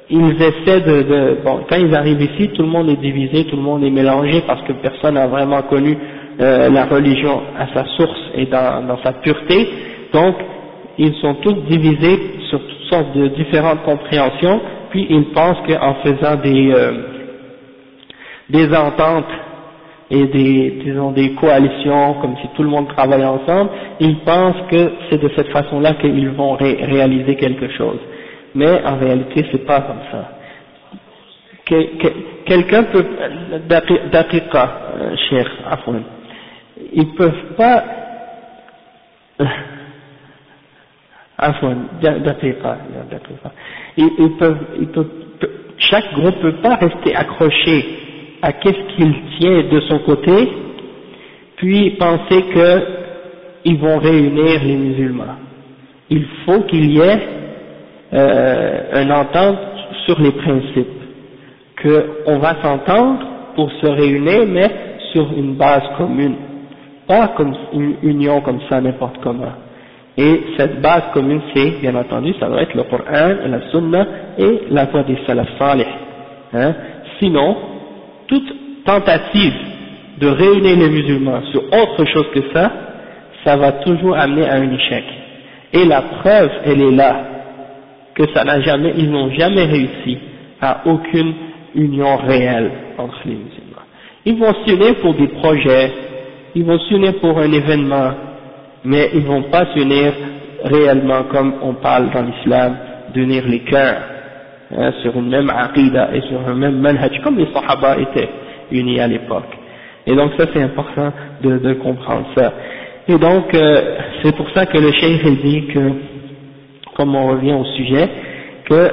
ils essaient bon, quand ils arrivent ici, tout le monde est divisé, tout le monde est mélangé parce que personne n'a vraiment connu la religion à sa source et dans sa pureté. Donc, ils sont tous divisés sur toutes sortes de différentes compréhensions, puis ils pensent qu'en faisant des ententes et des coalitions, comme si tout le monde travaillait ensemble, ils pensent que c'est de cette façon-là qu'ils vont réaliser quelque chose. Mais en réalité, c'est pas comme ça. Quelqu'un peut, daqiqa, cher Afwan, ils peuvent pas, Afwan, daqiqa, ils peuvent, chaque groupe peut pas rester accroché à qu'est-ce qu'il tient de son côté, puis penser qu'ils vont réunir les musulmans. Il faut qu'il y ait une entente sur les principes, qu'on va s'entendre pour se réunir, mais sur une base commune, pas comme une union comme ça n'importe comment. Et cette base commune, c'est, bien entendu, ça doit être le Coran, la Sunna et la voie des salaf salih. Hein? Sinon, toute tentative de réunir les musulmans sur autre chose que ça va toujours amener à un échec. Et la preuve, elle est là, que ils n'ont jamais réussi à aucune union réelle entre les musulmans. Ils vont s'unir pour des projets, ils vont s'unir pour un événement, mais ils ne vont pas s'unir réellement comme on parle dans l'islam, d'unir les cœurs, hein, sur une même aqida et sur un même manhaj, comme les sahaba étaient unis à l'époque. Et donc ça c'est important de comprendre ça. Et donc c'est pour ça que le cheikh dit que, comme on revient au sujet, que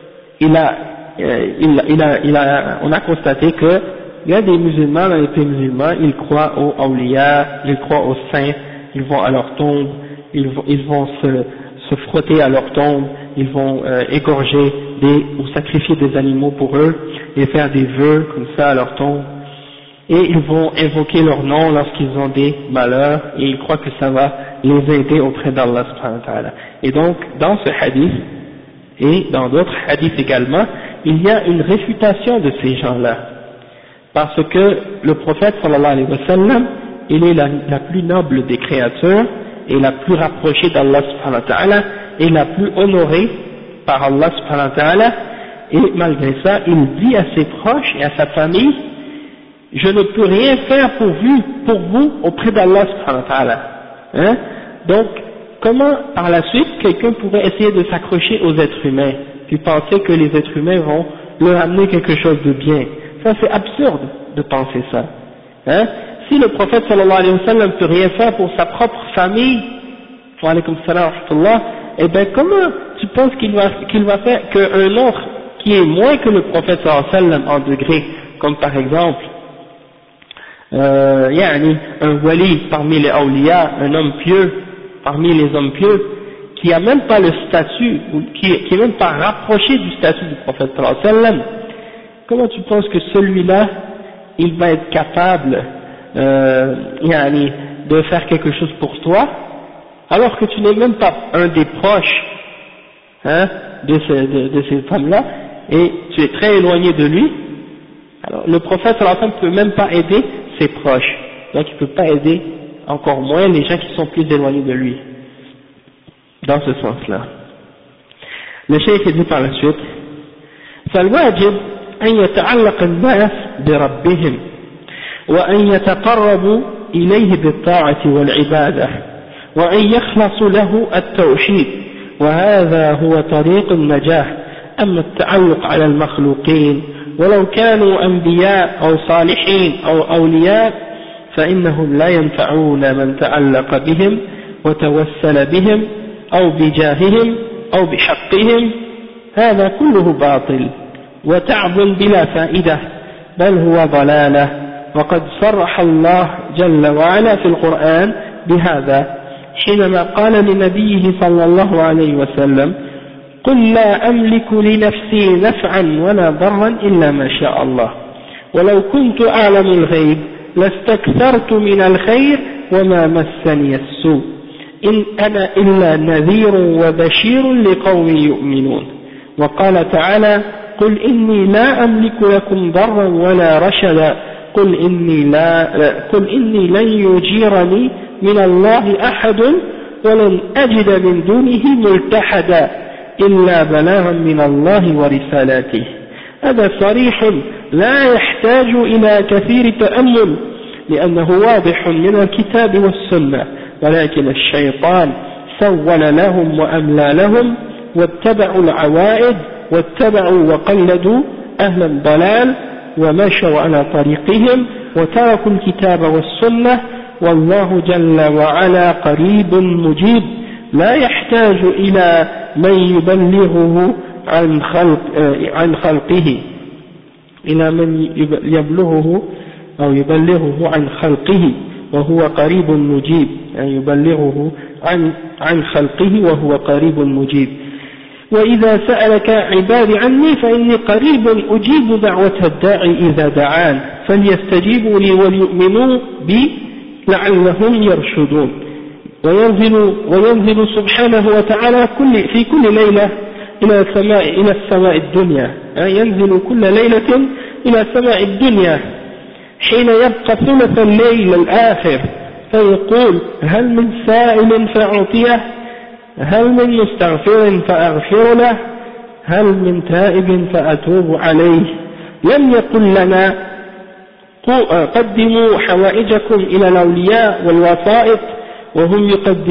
on a constaté que il y a des musulmans dans les pays musulmans, ils croient aux awliya, ils croient aux saints, ils vont à leur tombe, ils vont se frotter à leur tombe, ils vont égorger ou sacrifier des animaux pour eux et faire des vœux comme ça à leur tombe, et ils vont invoquer leur nom lorsqu'ils ont des malheurs, et ils croient que ça va les aider auprès d'Allah subhanahu wa ta'ala. Et donc dans ce hadith et dans d'autres hadiths également, il y a une réfutation de ces gens-là, parce que le prophète sallallahu alayhi wa sallam, il est la plus noble des créatures et la plus rapprochée d'Allah subhanahu wa ta'ala et la plus honorée par Allah subhanahu wa ta'ala, et malgré ça il dit à ses proches et à sa famille: je ne peux rien faire pour vous auprès d'Allah subhanahu wa ta'ala. Hein? Donc comment par la suite quelqu'un pourrait essayer de s'accrocher aux êtres humains puis penser que les êtres humains vont leur amener quelque chose de bien? Ça c'est absurde de penser ça. Hein? Si le prophète sallallahu alayhi wa sallam ne peut rien faire pour sa propre famille, wa alaykum salam wa rahmatullah, eh bien comment tu penses qu'il va faire qu'un autre qui est moins que le prophète sallallahu alayhi wa sallam en degré, comme par exemple un wali parmi les awliya, un homme pieux parmi les hommes pieux, qui a même pas le statut, ou qui est même pas rapproché du statut du prophète sallallahu alayhi wa sallam, comment tu penses que celui-là il va être capable de faire quelque chose pour toi, alors que tu n'es même pas un des proches, hein, de ces femmes-là, et tu es très éloigné de lui? Alors le prophète sallallahu alayhi wa sallam ne peut même pas aider ses proches, donc il ne peut pas aider encore moins les gens qui sont plus éloignés de lui, dans ce sens-là. Le cheikh dit par la suite: فالواجب أن يتعلق الناس بربهم وأن يتقربوا إليه بالطاعة والعبادة وأن يخلصوا له التوحيد، وهذا هو طريق النجاة. أما التعلق على المخلوقين ولو كانوا أنبياء أو صالحين أو أولياء فإنهم لا ينفعون من تعلق بهم وتوسل بهم أو بجاههم أو بحقهم، هذا كله باطل وتعب بلا فائدة، بل هو ضلالة. وقد صرح الله جل وعلا في القرآن بهذا حينما قال لنبيه صلى الله عليه وسلم: قل لا أملك لنفسي نفعا ولا ضرا إلا ما شاء الله ولو كنت أعلم الغيب لاستكثرت من الخير وما مسني السوء إن أنا إلا نذير وبشير لقوم يؤمنون. وقال تعالى قل إني لا أملك لكم ضرا ولا رشدا قل إني لن يجيرني من الله أحد ولن أجد من دونه ملتحدا إلا بلاغا من الله ورسالاته. هذا صريح لا يحتاج إلى كثير تأمل لأنه واضح من الكتاب والسنة، ولكن الشيطان سول لهم وأملى لهم واتبعوا العوائد واتبعوا وقلدوا أهل الضلال ومشوا على طريقهم وتركوا الكتاب والسنة، والله جل وعلا قريب مجيب لا يحتاج إلى من يبلغه عن خلقه، إلى من يبلغه أو يبلغه عن خلقه وهو قريب مجيب، يعني يبلغه عن خلقه وهو قريب مجيب. وإذا سألك عبادي عني فإني قريب أجيب دعوة الداعي إذا دعان فليستجيبوا لي وليؤمنوا بي لعلهم يرشدون. وينزل سبحانه وتعالى في كل ليلة إلى السماء الدنيا، ينزل كل ليلة إلى السماء الدنيا حين يبقى ثلث الليل الآخر فيقول هل من سائل فأعطيه، هل من مستغفر فأغفر له، هل من تائب فأتوب عليه. لم يقل لنا قدموا حوائجكم إلى الأولياء والوسائط وهم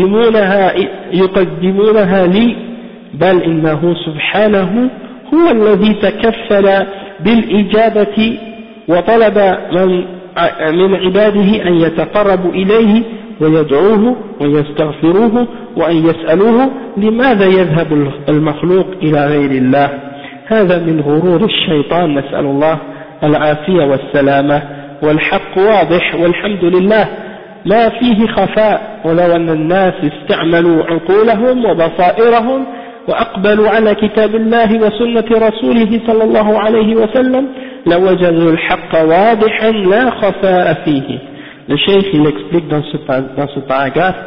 يقدمونها لي، بل إنه سبحانه هو الذي تكفل بالإجابة وطلب من عباده أن يتقربوا إليه ويدعوه ويستغفروه وأن يسألوه لماذا يذهب المخلوق إلى غير الله. هذا من غرور الشيطان، نسأل الله العافية والسلامة. والحق واضح والحمد لله ما فيه خفاء، ولو أن الناس استعملوا عقولهم وبصائرهم وأقبلوا على كتاب الله وسنة رسوله صلى الله عليه وسلم لوجدوا الحق واضحا لا خفاء فيه. Le cheikh il explique dans ce paragraphe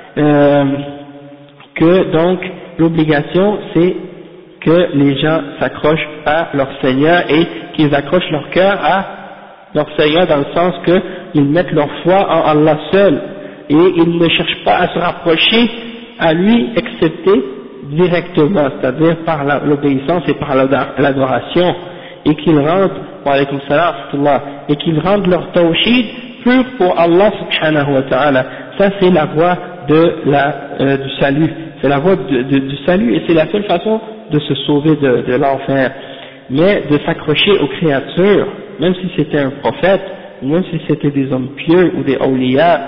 que donc l'obligation c'est que les gens s'accrochent à leur Seigneur et qu'ils accrochent leur cœur à leur Seigneur dans le sens qu'ils mettent leur foi en Allah seul et ils ne cherchent pas à se rapprocher à lui excepté directement, c'est-à-dire par l'obéissance et par l'adoration, et qu'ils rendent leur tawhid pur pour Allah subhanahu wa ta'ala. Ça c'est la voie du salut, c'est la voie du salut et c'est la seule façon de se sauver de l'enfer. Mais de s'accrocher aux créatures, même si c'était un prophète, même si c'était des hommes pieux ou des awliya,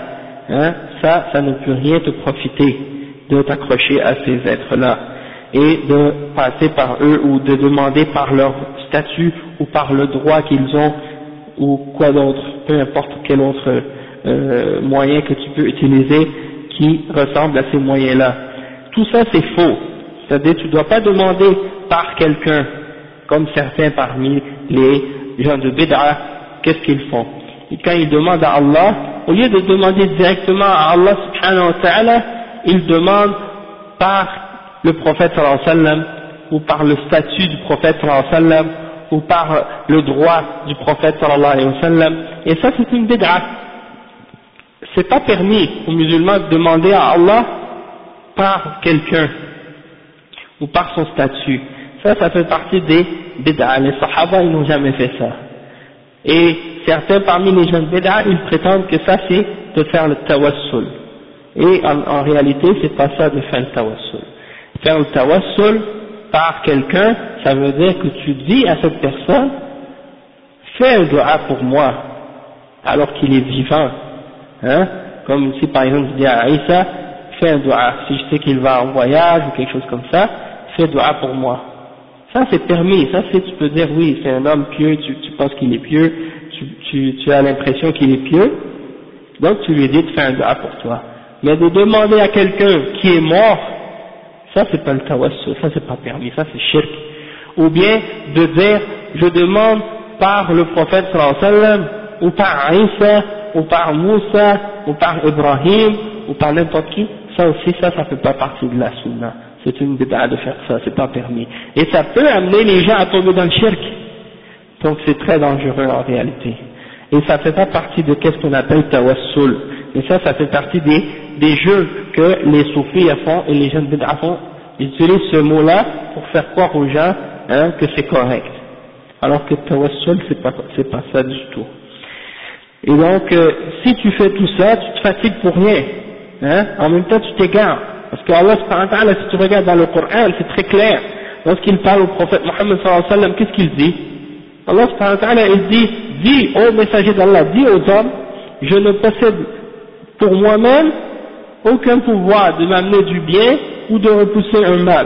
ça ne peut rien te profiter de t'accrocher à ces êtres-là et de passer par eux ou de demander par leur statut ou par le droit qu'ils ont ou quoi d'autre, peu importe quel autre moyen que tu peux utiliser qui ressemble à ces moyens-là. Tout ça c'est faux, c'est-à-dire tu ne dois pas demander par quelqu'un, comme certains parmi les gens de bid'a, qu'est-ce qu'ils font? Et quand ils demandent à Allah, au lieu de demander directement à Allah subhanahu wa ta'ala, ils demandent par le prophète sallallahu alayhi wa sallam, ou par le statut du prophète sallallahu alayhi wa sallam, ou par le droit du prophète sallallahu alayhi wa sallam, et ça c'est une bid'a. C'est pas permis aux musulmans de demander à Allah par quelqu'un, ou par son statut. Ça fait partie des bid'a. Les sahaba ils n'ont jamais fait ça. Et certains parmi les gens de bid'a, ils prétendent que ça c'est de faire le tawassul. Et en réalité, c'est pas ça de faire le tawassul. Faire le tawassul par quelqu'un, ça veut dire que tu dis à cette personne, fais un dua pour moi, alors qu'il est vivant. Comme si par exemple je dis à Aïssa, fais un dua, si je sais qu'il va en voyage ou quelque chose comme ça, fais dua pour moi. Ça c'est permis, ça c'est, tu peux dire oui, c'est un homme pieux, tu penses qu'il est pieux, tu as l'impression qu'il est pieux, donc tu lui dis de faire un dua pour toi. Mais de demander à quelqu'un qui est mort, ça c'est pas le tawassul, ça c'est pas permis, ça c'est shirk. Ou bien de dire, je demande par le prophète sallallahu alayhi wa sallam, ou par Isa, ou par Moussa, ou par Ibrahim, ou par n'importe qui, ça aussi, ça fait pas partie de la sunna. c'est une bid'a de faire ça, c'est pas permis. Et ça peut amener les gens à tomber dans le shirk. Donc c'est très dangereux en réalité. Et ça fait pas partie de qu'est-ce qu'on appelle tawassul. Et ça fait partie des jeux que les soufis font et les gens de bid'a font. Ils utilisent ce mot-là pour faire croire aux gens que c'est correct. Alors que tawassul c'est pas ça du tout. Et donc si tu fais tout ça, tu te fatigues pour rien. En même temps tu t'égares. Parce que Allah subhanahu wa ta'ala, si tu regardes dans le Coran, c'est très clair. Lorsqu'il parle au prophète Mohammed sallallahu alayhi wa sallam, qu'est-ce qu'il dit? Allah subhanahu wa ta'ala, il dit, dis ô messager d'Allah, dis aux hommes, je ne possède pour moi-même aucun pouvoir de m'amener du bien ou de repousser un mal.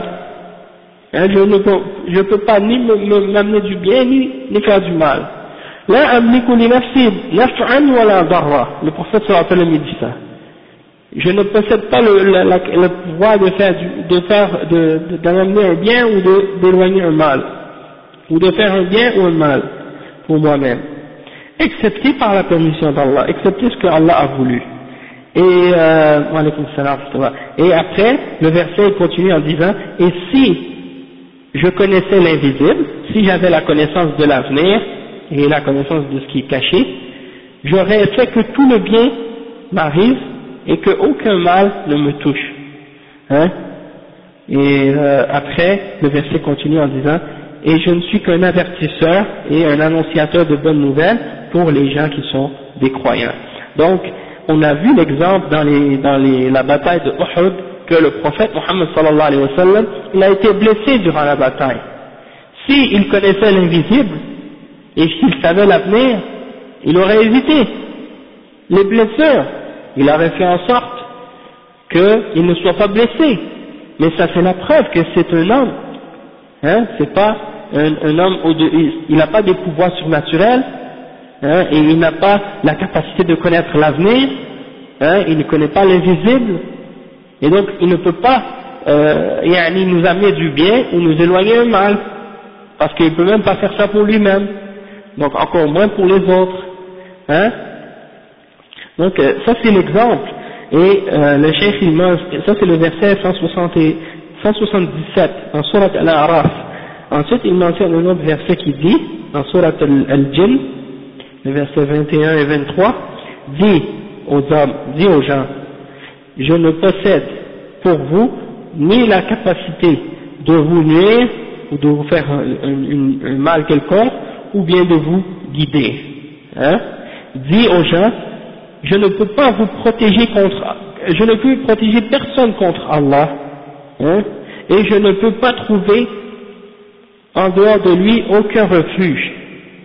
Je ne peux pas ni m'amener du bien ni faire du mal. La amliku li nafsi naf'an wa la darra. Le prophète sallallahu alayhi wa sallam, il dit ça. Je ne possède pas le pouvoir d'amener un bien ou d'éloigner un mal, ou de faire un bien ou un mal pour moi-même, excepté par la permission d'Allah, excepté ce que Allah a voulu. Et après, le verset continue en disant, et si je connaissais l'invisible, si j'avais la connaissance de l'avenir et la connaissance de ce qui est caché, j'aurais fait que tout le bien m'arrive et que aucun mal ne me touche. Et après, le verset continue en disant, et je ne suis qu'un avertisseur et un annonciateur de bonnes nouvelles pour les gens qui sont des croyants. Donc, on a vu l'exemple dans la bataille de Uhud que le prophète Mohammed sallallahu alayhi wa sallam, il a été blessé durant la bataille. S'il connaissait l'invisible et s'il savait l'avenir, il aurait évité les blessures. Il aurait fait en sorte qu'il ne soit pas blessé. Mais ça c'est la preuve que c'est un homme. C'est pas un homme il n'a pas des pouvoirs surnaturels, et il n'a pas la capacité de connaître l'avenir, il ne connaît pas l'invisible, et donc il ne peut pas nous amener du bien ou nous éloigner du mal, parce qu'il ne peut même pas faire ça pour lui-même, donc encore moins pour les autres. Donc ça c'est l'exemple, et le cheikh ça c'est le verset 177 en Surat Al-A'raf. Ensuite il mentionne un autre verset qui dit, en Surat Al-Jinn, le verset 21 et 23, dis aux gens, je ne possède pour vous ni la capacité de vous nuire ou de vous faire un mal quelconque, ou bien de vous guider. Dis aux gens, je ne peux pas vous protéger je ne peux protéger personne contre Allah, et je ne peux pas trouver en dehors de lui aucun refuge.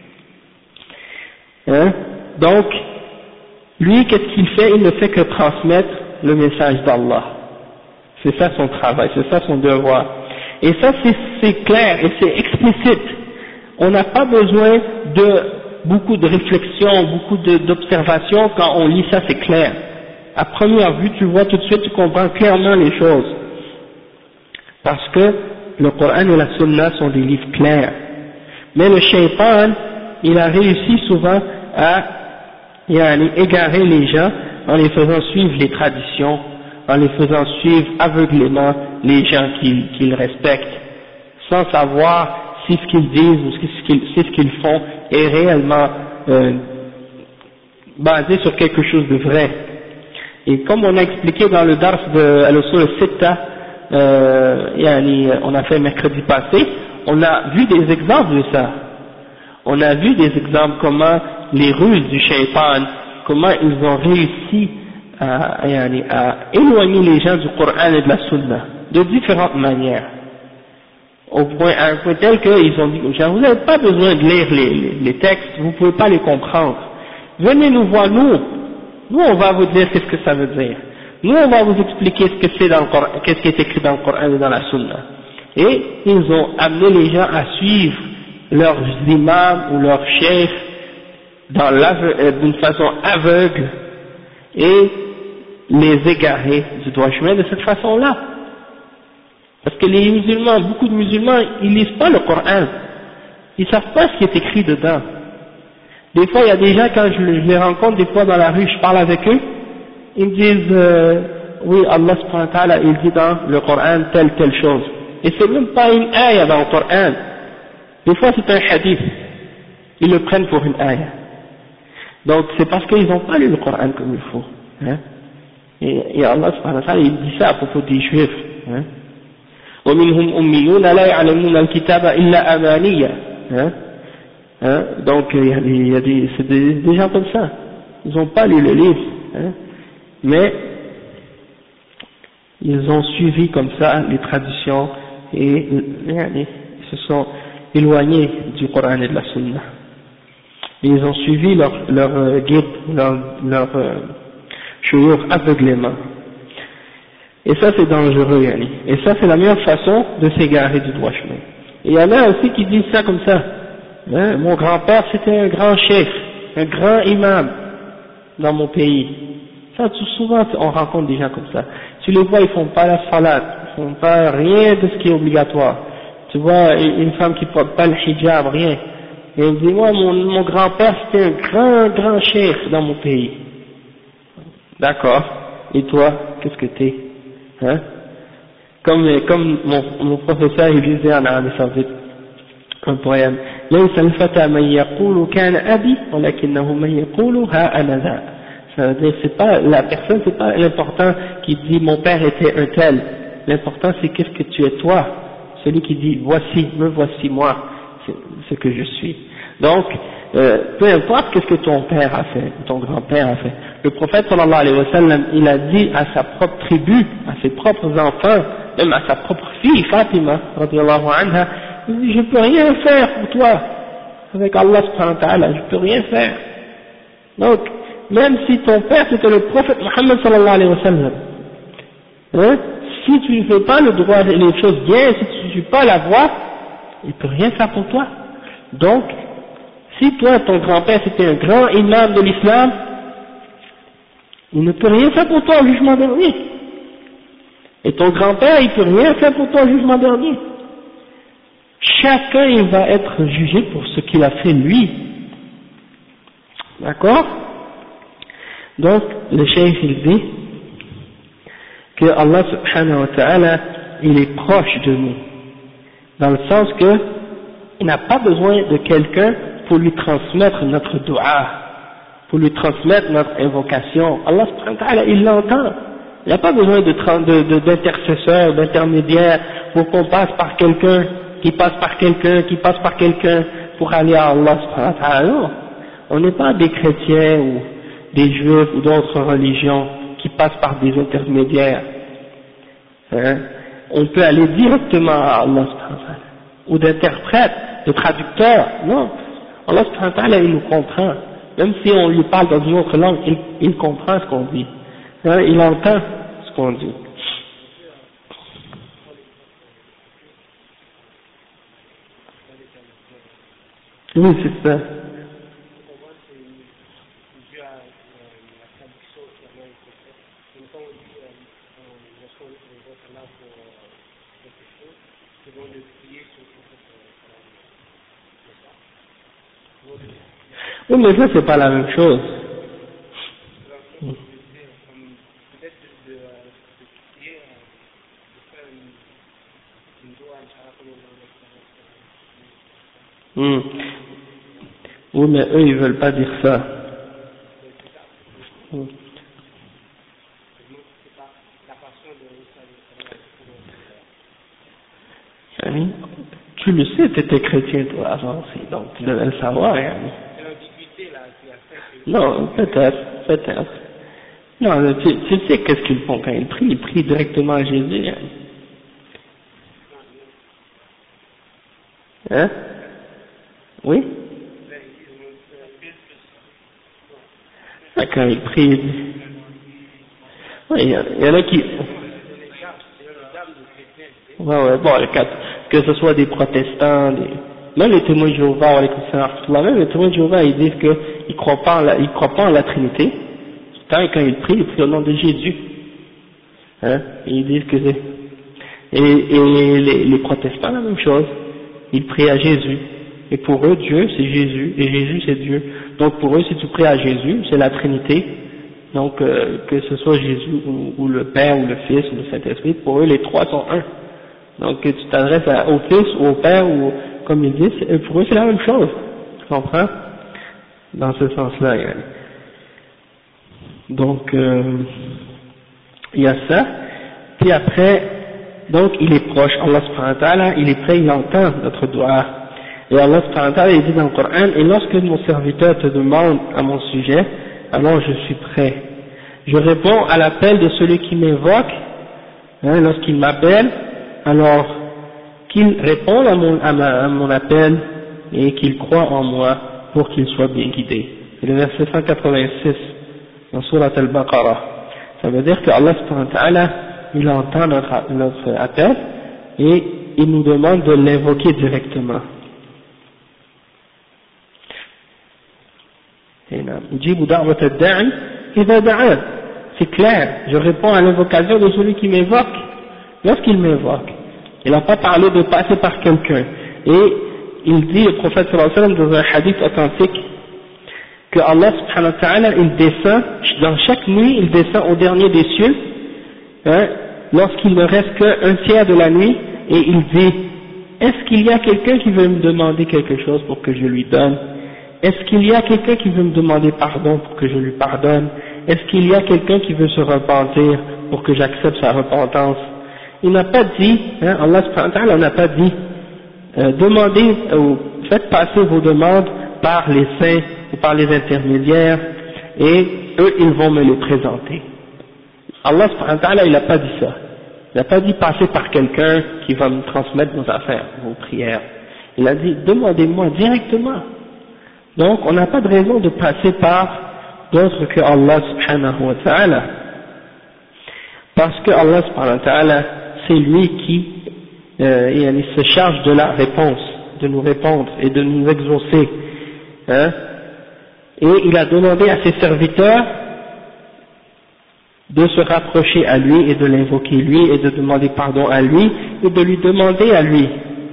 Donc, lui, qu'est-ce qu'il fait? Il ne fait que transmettre le message d'Allah. C'est ça son travail, c'est ça son devoir. Et ça, c'est clair et c'est explicite. On n'a pas besoin de beaucoup de réflexion, beaucoup d'observation. Quand on lit ça, c'est clair. À première vue, tu vois tout de suite, tu comprends clairement les choses. Parce que le Coran et la Sunna sont des livres clairs. Mais le shaitan, il a réussi souvent à égarer les gens en les faisant suivre les traditions, en les faisant suivre aveuglément les gens qu'ils respectent, sans savoir si ce qu'ils disent ou si ce qu'ils font est réellement basé sur quelque chose de vrai. Et comme on a expliqué dans le dars de Al-Usul al-Sitta, on a fait mercredi passé, on a vu des exemples de ça. On a vu des exemples comment les ruses du shaitan, comment ils ont réussi à éloigner les gens du Coran et de la Sunna, de différentes manières. À un point tel qu'ils ont dit aux gens, vous n'avez pas besoin de lire les textes, vous ne pouvez pas les comprendre. Venez nous voir, nous on va vous dire qu'est-ce que ça veut dire. Nous on va vous expliquer ce que c'est dans le Coran, qu'est-ce qui est écrit dans le Coran et dans la Sunna. Et ils ont amené les gens à suivre leurs imams ou leurs chefs d'une façon aveugle et les égarer du droit chemin de cette façon-là. Parce que les musulmans, beaucoup de musulmans, ils lisent pas le Coran, ils savent pas ce qui est écrit dedans. Des fois, il y a des gens, quand je les rencontre, des fois dans la rue, je parle avec eux, ils me disent, oui, Allah subhanahu wa ta'ala, il dit dans le Coran telle chose. Et c'est même pas une ayah dans le Coran. Des fois c'est un hadith. Ils le prennent pour une ayah. Donc c'est parce qu'ils n'ont pas lu le Coran comme il faut. Hein? Et Allah subhanahu wa ta'ala, il dit ça à propos des Juifs. Hein? وَمِنْهُمْ أُمِّيُّونَ لَا يَعْلَمُونَ الْكِتَابَ إِلَّا أَمَانِيَّ. Hein? Donc c'est des gens comme ça. Ils n'ont pas lu le livre. Hein? Mais ils ont suivi comme ça les traditions et ils se sont éloignés du Coran et de la Sunna. Et ils ont suivi leur guide, leur shuyukh aveuglément. Et ça c'est dangereux, yani. Et ça c'est la meilleure façon de s'égarer du droit chemin. Et il y en a aussi qui disent ça comme ça. Hein, mon grand-père c'était un grand chef, un grand imam dans mon pays. Ça tout souvent on rencontre des gens comme ça. Tu les vois, ils font pas la salat, ils font pas rien de ce qui est obligatoire. Tu vois une femme qui porte pas le hijab, rien. Et il me dit, moi mon grand-père c'était un grand chef dans mon pays. D'accord. Et toi, qu'est-ce que t'es? Hein? Comme mon professeur il disait en Arabie Saoudite, un poème, ليس الفتى من يقول كان أبي ولكنه من يقول ها أنا ذا. Ça veut dire c'est pas la personne, c'est pas l'important qui dit mon père était un tel. L'important c'est qu'est-ce que tu es toi, celui qui dit voici, me voici moi, c'est ce que je suis. Donc peu importe qu'est-ce que ton père a fait, ton grand-père a fait. Le prophète sallallahu alayhi wa sallam, il a dit à sa propre tribu, à ses propres enfants, même à sa propre fille Fatima radiyallahu anha, il dit je peux rien faire pour toi avec Allah subhanahu wa ta'ala, je peux rien faire. Donc même si ton père c'était le prophète Muhammad sallallahu alayhi wa sallam, hein, si tu ne fais pas le droit, les choses bien, si tu ne suis pas la voie, il peut rien faire pour toi. Donc si toi ton grand-père c'était un grand imam de l'islam, il ne peut rien faire pour toi au jugement dernier. Et ton grand-père il peut rien faire pour toi au jugement dernier. Chacun il va être jugé pour ce qu'il a fait lui. D'accord? Donc le cheikh il dit que Allah subhanahu wa ta'ala il est proche de nous, dans le sens que il n'a pas besoin de quelqu'un pour lui transmettre notre dua, pour lui transmettre notre invocation. Allah subhanahu wa ta'ala il l'entend. Il n'a pas besoin d'intercesseur, d'intermédiaire pour qu'on passe par quelqu'un, qui passe par quelqu'un pour aller à Allah subhanahu wa ta'ala. Non, on n'est pas des chrétiens ou des juifs ou d'autres religions qui passent par des intermédiaires. Hein? On peut aller directement à Allah subhanahu wa ta'ala, ou d'interprète, de traducteur. Non, Allah subhanahu wa ta'ala il nous comprend. Même si on lui parle dans une autre langue, il comprend ce qu'on dit. Hein? Il entend ce qu'on dit. Oui, c'est ça. Oui, mais ça c'est pas la même chose. Oui, mais eux ils veulent pas dire ça. Tu le sais, tu étais chrétien toi avant aussi, donc tu devais le savoir. Hein. Non, peut-être. Non, tu sais qu'est-ce qu'ils font quand ils prient directement à Jésus. Hein? Oui? Quand ils prient. Oui, il y en a qui. Ouais, bon, que ce soit des protestants, même les témoins de Jéhovah, même les témoins de Jéhovah, ils disent qu'ils croient pas en la Trinité. Quand ils prient au nom de Jésus. Hein? Et ils disent que c'est. Et les protestants, la même chose. Ils prient à Jésus. Et pour eux, Dieu, c'est Jésus, et Jésus, c'est Dieu. Donc pour eux, si tu pries à Jésus, c'est la Trinité, Donc que ce soit Jésus ou le Père ou le Fils ou le Saint-Esprit, pour eux les trois sont un. Donc que tu t'adresses au Fils ou au Père ou comme ils disent, pour eux c'est la même chose. Tu comprends? Dans ce sens-là. Donc il y a ça. Puis après, donc il est proche. Allah subhanahu wa ta'ala, il est prêt, il entend notre doua. Et Allah subhanahu wa ta'ala, il dit dans le Coran, et lorsque mon serviteur te demande à mon sujet, alors je suis prêt. Je réponds à l'appel de celui qui m'évoque, lorsqu'il m'appelle, alors qu'il réponde à mon appel et qu'il croit en moi pour qu'il soit bien guidé. C'est le verset 186 dans Surat Al-Baqarah. Ça veut dire que Allah subhanahu wa ta'ala, il entend notre appel et il nous demande de l'invoquer directement. C'est clair, je réponds à l'invocation de celui qui m'évoque lorsqu'il m'évoque. Il n'a pas parlé de passer par quelqu'un. Et il dit, le prophète sallallahu alayhi wa sallam, dans un hadith authentique, que Allah subhanahu wa ta'ala, il descend, dans chaque nuit, il descend au dernier des cieux, lorsqu'il ne reste qu'un tiers de la nuit, et il dit, est-ce qu'il y a quelqu'un qui veut me demander quelque chose pour que je lui donne? Est-ce qu'il y a quelqu'un qui veut me demander pardon pour que je lui pardonne? Est-ce qu'il y a quelqu'un qui veut se repentir pour que j'accepte sa repentance? Il n'a pas dit, Allah subhanahu wa ta'ala n'a pas dit, demandez ou faites passer vos demandes par les saints ou par les intermédiaires et eux ils vont me les présenter. Allah subhanahu wa ta'ala il n'a pas dit ça. Il n'a pas dit passer par quelqu'un qui va me transmettre vos affaires, vos prières. Il a dit demandez-moi directement. Donc on n'a pas de raison de passer par d'autres que Allah subhanahu wa ta'ala. Parce que Allah subhanahu wa ta'ala c'est lui qui il se charge de la réponse, de nous répondre et de nous exaucer. Et il a demandé à ses serviteurs de se rapprocher à lui et de l'invoquer lui et de demander pardon à lui et de lui demander à lui.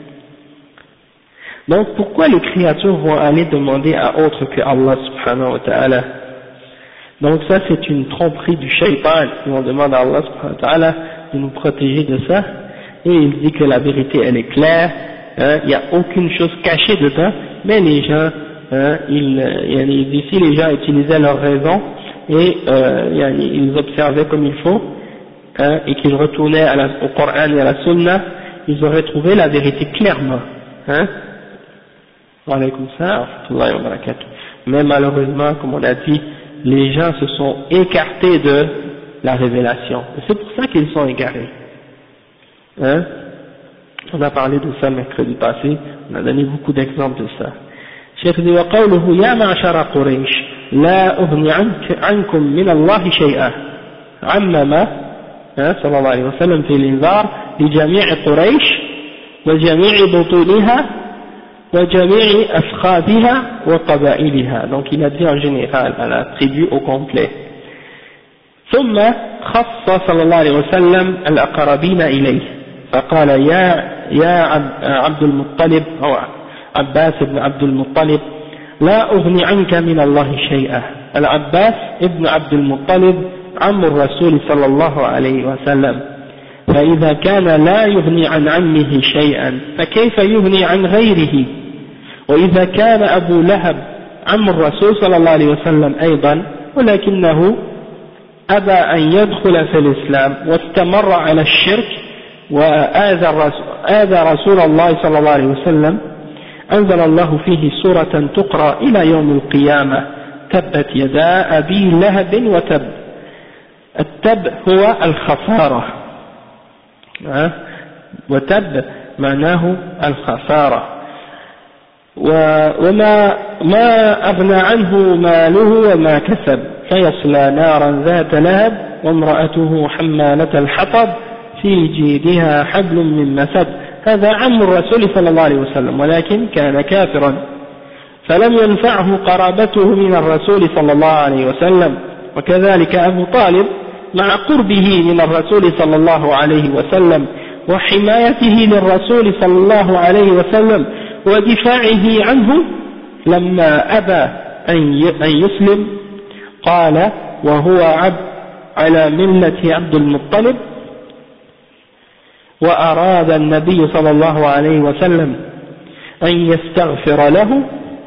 Donc pourquoi les créatures vont aller demander à autre que Allah subhanahu wa ta'ala? Donc ça c'est une tromperie du shaytan, on demande à Allah subhanahu wa ta'ala de nous protéger de ça, et il dit que la vérité elle est claire, il n'y a aucune chose cachée dedans, mais les gens, ici les gens utilisaient leur raison, et ils observaient comme il faut, et qu'ils retournaient au Coran et à la Sunna, ils auraient trouvé la vérité clairement. Wa alaykum salam wa rahmatullahi wa barakatuh. Mais malheureusement, comme on a dit, les gens se sont écartés de la révélation. Et c'est pour ça qu'ils sont égarés. On a parlé de ça mercredi passé, on a donné beaucoup d'exemples de ça. Cheikh dit وقوله يا معشر قريش لا أغني عنكم من الله شيئا عمم صلى الله عليه وسلم في الإنذار لجميع قريش وجميع بطونها وجميع أفخاذها وقبائلها. Donc il a dit en général à la tribu au complet. ثم خص صلى الله عليه وسلم الأقربين إليه فقال يا عبد المطلب أو عباس بن عبد المطلب لا أغني عنك من الله شيئا. العباس ابن عبد المطلب عم الرسول صلى الله عليه وسلم، فإذا كان لا يغني عن عمه شيئا فكيف يغني عن غيره؟ وإذا كان أبو لهب عم الرسول صلى الله عليه وسلم أيضا ولكنه أبى أن يدخل في الإسلام واستمر على الشرك وآذى رسول الله صلى الله عليه وسلم، أنزل الله فيه سورة تقرأ إلى يوم القيامة تبت يدا أبي لهب وتب. التب هو الخسارة، وتب معناه الخسارة. وما أغنى عنه ماله وما كسب فيصلى نارا ذات لهب وامرأته حمالة الحطب في جيدها حبل من مسد. هذا عم الرسول صلى الله عليه وسلم ولكن كان كافرا فلم ينفعه قرابته من الرسول صلى الله عليه وسلم. وكذلك أبو طالب مع قربه من الرسول صلى الله عليه وسلم وحمايته للرسول صلى الله عليه وسلم ودفاعه عنه لما أبى أن يسلم قال وهو على ملة عبد المطلب وأراد النبي صلى الله عليه وسلم أن يستغفر له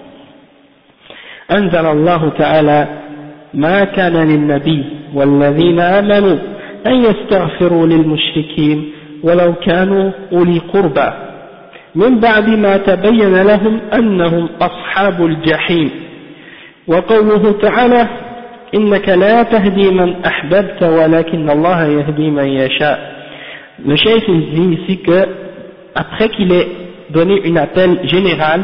أنزل الله تعالى ما كان للنبي والذين آمنوا أن يستغفروا للمشركين ولو كانوا أولي قربى من بعد ما تبين لهم أنهم أصحاب الجحيم وقوله تعالى إنك لا تهدي من أحببت ولكن الله يهدي من يشاء. Le cheikh il dit ici que après qu'il ait donné un appel général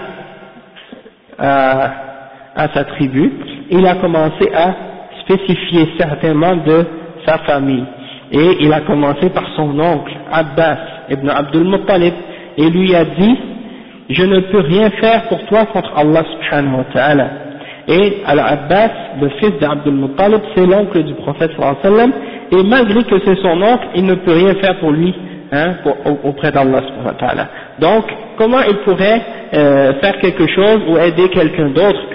à sa tribu, il a commencé à spécifier certains membres de sa famille et il a commencé par son oncle Abbas ibn Abdul Muttalib et lui a dit je ne peux rien faire pour toi contre Allah subhanahu wa ta'ala. Et Al-Abbas, le fils d'Abdul Muttalib, c'est l'oncle du prophète sallallahu alayhi wa sallam, et malgré que c'est son oncle, il ne peut rien faire pour lui, auprès d'Allah subhanahu wa ta'ala. Donc, comment il pourrait faire quelque chose ou aider quelqu'un d'autre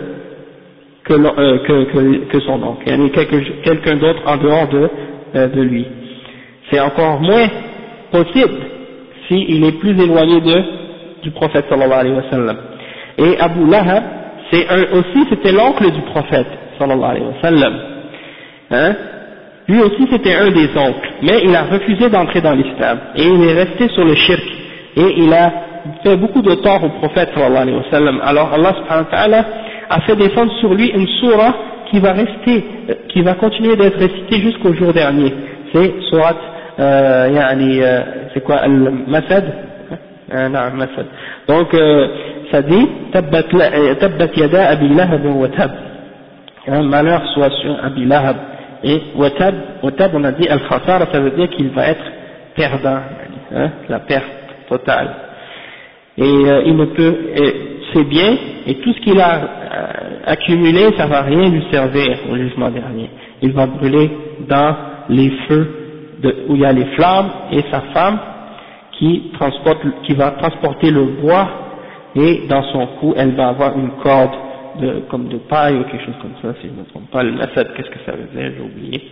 que son oncle, quelqu'un d'autre en dehors de lui? C'est encore moins possible s'il est plus éloigné du prophète sallallahu alayhi wa sallam. Et Abu Lahab, c'était l'oncle du prophète sallallahu alayhi wa sallam. Lui aussi c'était un des oncles, mais il a refusé d'entrer dans l'islam et il est resté sur le shirk et il a fait beaucoup de tort au prophète sallallahu alayhi wa sallam. Alors Allah subhanahu wa ta'ala a fait descendre sur lui une sourate qui va continuer d'être récitée jusqu'au jour dernier. C'est sourate c'est quoi al-Masad? Non, Masad. Donc ça dit tabbat yada abi lahab wa tab, malheur soit sur Abi Lahab. Et watab on a dit al-khasara, ça veut dire qu'il va être perdant, la perte totale. Et il ne peut, c'est bien, et tout ce qu'il a accumulé, ça va rien lui servir au jugement dernier. Il va brûler dans les feux où il y a les flammes, et sa femme qui va transporter le bois, et dans son cou elle va avoir une corde comme de paille ou quelque chose comme ça, si je ne me trompe pas. Le masad, qu'est-ce que ça veut dire, j'ai oublié.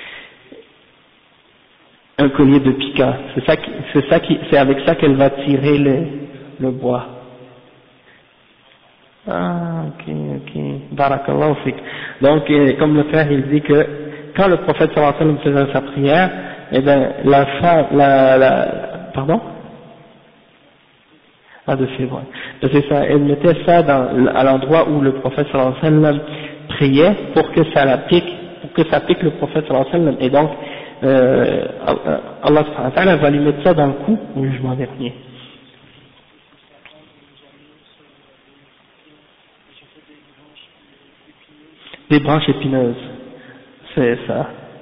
Un collier de pica, c'est avec ça qu'elle va tirer le bois. Ah, ok, barakallahu fik. Donc, comme le frère il dit que quand le prophète sallallahu alayhi wa sallam faisait sa prière, eh bien, pardon? De fibre. C'est ça, elle mettait ça à l'endroit où le prophète sallallahu alayhi wa sallam priait pour que ça pique le prophète sallallahu alayhi wa sallam. Et donc, Allah subhanahu wa ta'ala va lui mettre ça dans le cou au jugement dernier. Des branches épineuses. C'est ça.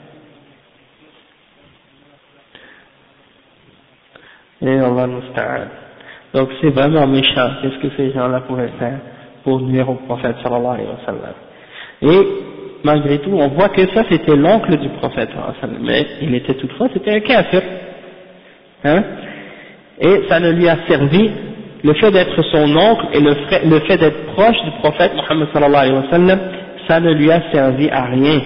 Et Allah musta'an. Donc c'est vraiment méchant, qu'est-ce que ces gens-là pourraient faire pour nuire au prophète sallallahu alayhi wa sallam. Et malgré tout, on voit que ça c'était l'oncle du prophète sallallahu alayhi wa sallam, mais il était toutefois, c'était un kafir. Et ça ne lui a servi, le fait d'être son oncle et le fait d'être proche du prophète Muhammad sallallahu alayhi wa sallam, ça ne lui a servi à rien.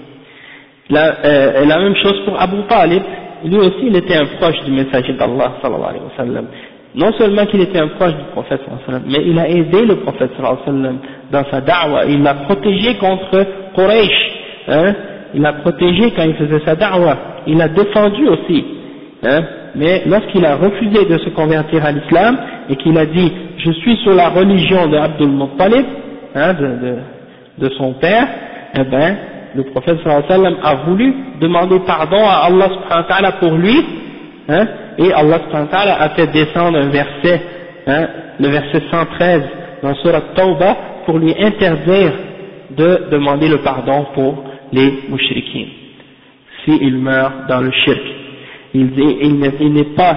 La même chose pour Abu Talib, lui aussi il était un proche du messager d'Allah sallallahu alayhi wa sallam. Non seulement qu'il était un proche du prophète sallallahu alayhi wa sallam, mais il a aidé le prophète sallallahu alayhi wa sallam dans sa da'wa, il l'a protégé contre Quraysh, il l'a protégé quand il faisait sa da'wa, il l'a défendu aussi, mais lorsqu'il a refusé de se convertir à l'islam et qu'il a dit je suis sur la religion de Abdul Muttalib, de son père, eh ben le prophète sallallahu alayhi wa sallam a voulu demander pardon à Allah subhanahu wa ta'ala pour lui, et Allah subhanahu wa ta'ala a fait descendre un verset, le verset 113 dans Surat Tawbah pour lui interdire de demander le pardon pour les mushrikines s'il meurt dans le shirk. Il dit il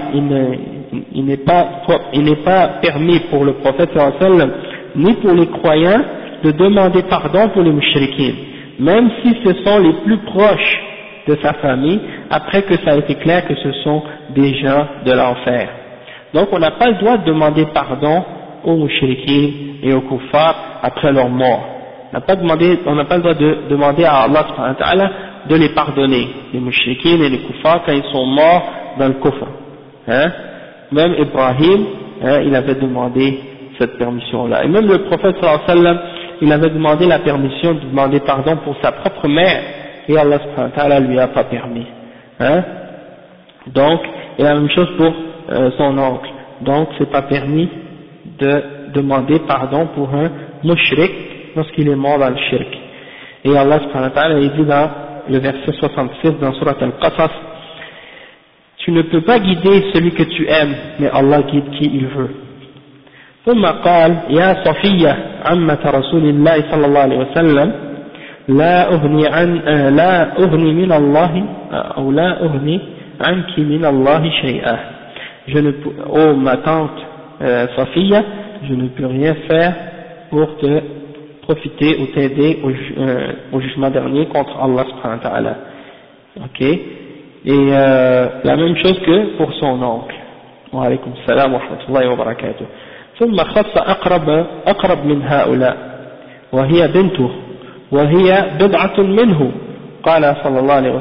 n'est pas permis pour le prophète sallallahu alayhi wa sallam ni pour les croyants de demander pardon pour les mushrikines, même si ce sont les plus proches de sa famille, après que ça a été clair que ce sont des gens de l'enfer. Donc on n'a pas le droit de demander pardon aux mushrikines et aux kuffars après leur mort. On n'a pas le droit de demander à Allah subhanahu wa ta'ala de les pardonner, les mushrikines et les kuffars, quand ils sont morts dans le kufr. Hein? Même Ibrahim, hein, il avait demandé cette permission-là. Et même le prophète sallallahu alayhi wa sallam, il avait demandé la permission de demander pardon pour sa propre mère, et Allah subhanahu wa ta'ala lui a pas permis. Hein? Donc, et la même chose pour son oncle. Donc, c'est pas permis de demander pardon pour un mushrik lorsqu'il est mort dans le shirk. Et Allah subhanahu wa ta'ala, il dit dans le verset 66 dans Surat Al-Qasas, tu ne peux pas guider celui que tu aimes, mais Allah guide qui il veut. ثم قال يا صفية عمة رسول الله صلى الله عليه وسلم لا أغني من الله أو لا أغني عنك من الله شيئا. Oh ma tante Safiya, je ne peux rien faire pour te profiter ou t'aider au jugement dernier contre Allah subhanahu wa ta'ala. Ok. Et la même chose que pour son oncle. Wa alaykum salam wa rahmatullahi wa barakatuh. ثم خص أقرب من هؤلاء وهي بنته وهي بضعة منه قال صلى الله عليه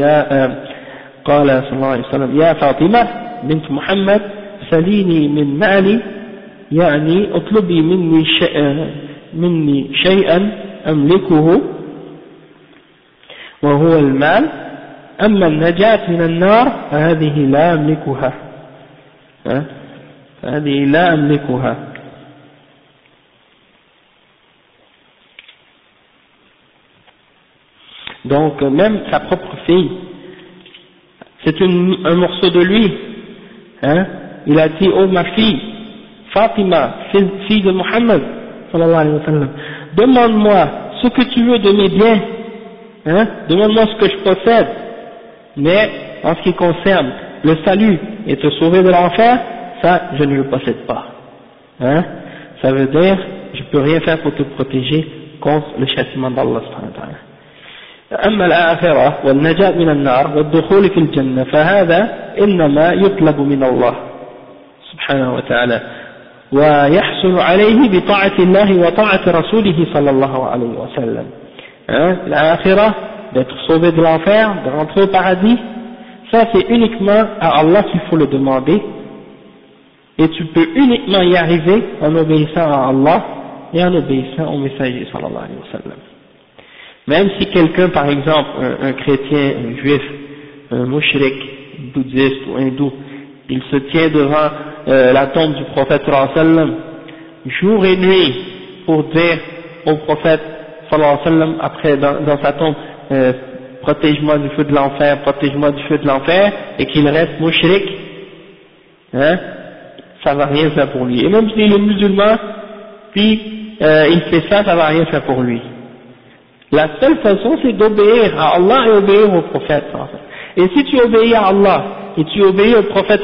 وسلم يا فاطمة بنت محمد سليني من مالي يعني اطلبي مني شيئا أملكه وهو المال أما النجاة من النار فهذه لا أملكها هذه لا أملكها. Donc même sa propre fille, c'est un morceau de lui, hein? Il a dit oh ma fille Fatima, fille de Mohammed sallallahu alayhi wa sallam, demande-moi ce que tu veux de mes biens, hein? Demande-moi ce que je possède, mais en ce qui concerne le salut et te sauver de l'enfer, ça je ne le possède pas, hein? Ça veut dire je peux rien faire pour te protéger contre le châtiment d'Allah subhanahu wa ta'ala. أما الآخرة والنجاة من النار والدخول في الجنة فهذا إنما يطلب من الله سبحانه وتعالى ويحصل عليه بطاعة الله وطاعة رسوله صلى الله عليه وسلم. L'آخرة, d'être sauvé de l'enfer, de rentrer au paradis, ça c'est uniquement à Allah qu'il faut le demander, et tu peux uniquement y arriver en obéissant à Allah et en obéissant au messager sallallahu alayhi wa sallam. Même si quelqu'un, par exemple, un chrétien, un juif, un mushrik, bouddhiste ou hindou, il se tient devant la tombe du prophète sallallahu alayhi wa sallam, jour et nuit, pour dire au prophète sallallahu alayhi wa sallam, après dans sa tombe, protège-moi du feu de l'enfer, protège-moi du feu de l'enfer, et qu'il reste mushrik, hein, ça va rien faire pour lui. Et même s'il est musulman, puis il fait ça, ça va rien faire pour lui. La seule façon, c'est d'obéir à Allah et obéir au prophète. Et si tu obéis à Allah et tu obéis au prophète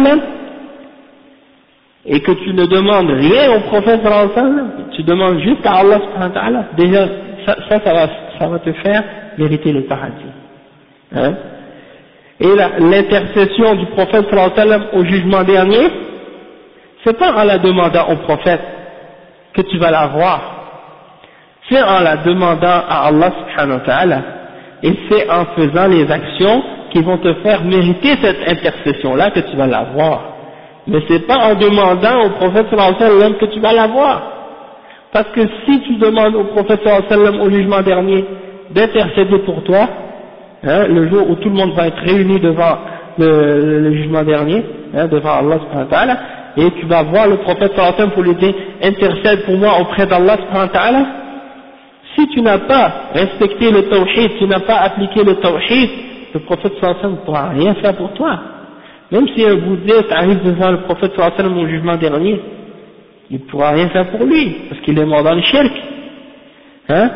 et que tu ne demandes rien au prophète, tu demandes juste à Allah subhanahu wa ta'ala, déjà ça va te faire mériter le paradis. Hein? Et l'intercession du prophète au jugement dernier, c'est pas en la demandant au prophète que tu vas l'avoir. C'est en la demandant à Allah subhanahu wa ta'ala, et c'est en faisant les actions qui vont te faire mériter cette intercession-là que tu vas l'avoir. Mais c'est pas en demandant au prophète sallallahu alayhi wa sallam que tu vas l'avoir. Parce que si tu demandes au prophète sallallahu alayhi wa sallam au jugement dernier d'intercéder pour toi, hein, le jour où tout le monde va être réuni devant le jugement dernier, hein, devant Allah subhanahu wa ta'ala, et tu vas voir le prophète sallallahu alayhi wa sallam pour lui dire intercède pour moi auprès d'Allah subhanahu wa ta'ala. Si tu n'as pas respecté le tawhid, tu n'as pas appliqué le tawhid, le prophète sallallahu alayhi wa sallam ne pourra rien faire pour toi. Même si un bouddhiste arrive devant le prophète sallallahu alayhi wa sallam au jugement dernier, il ne pourra rien faire pour lui, parce qu'il est mort dans le shirk. Hein?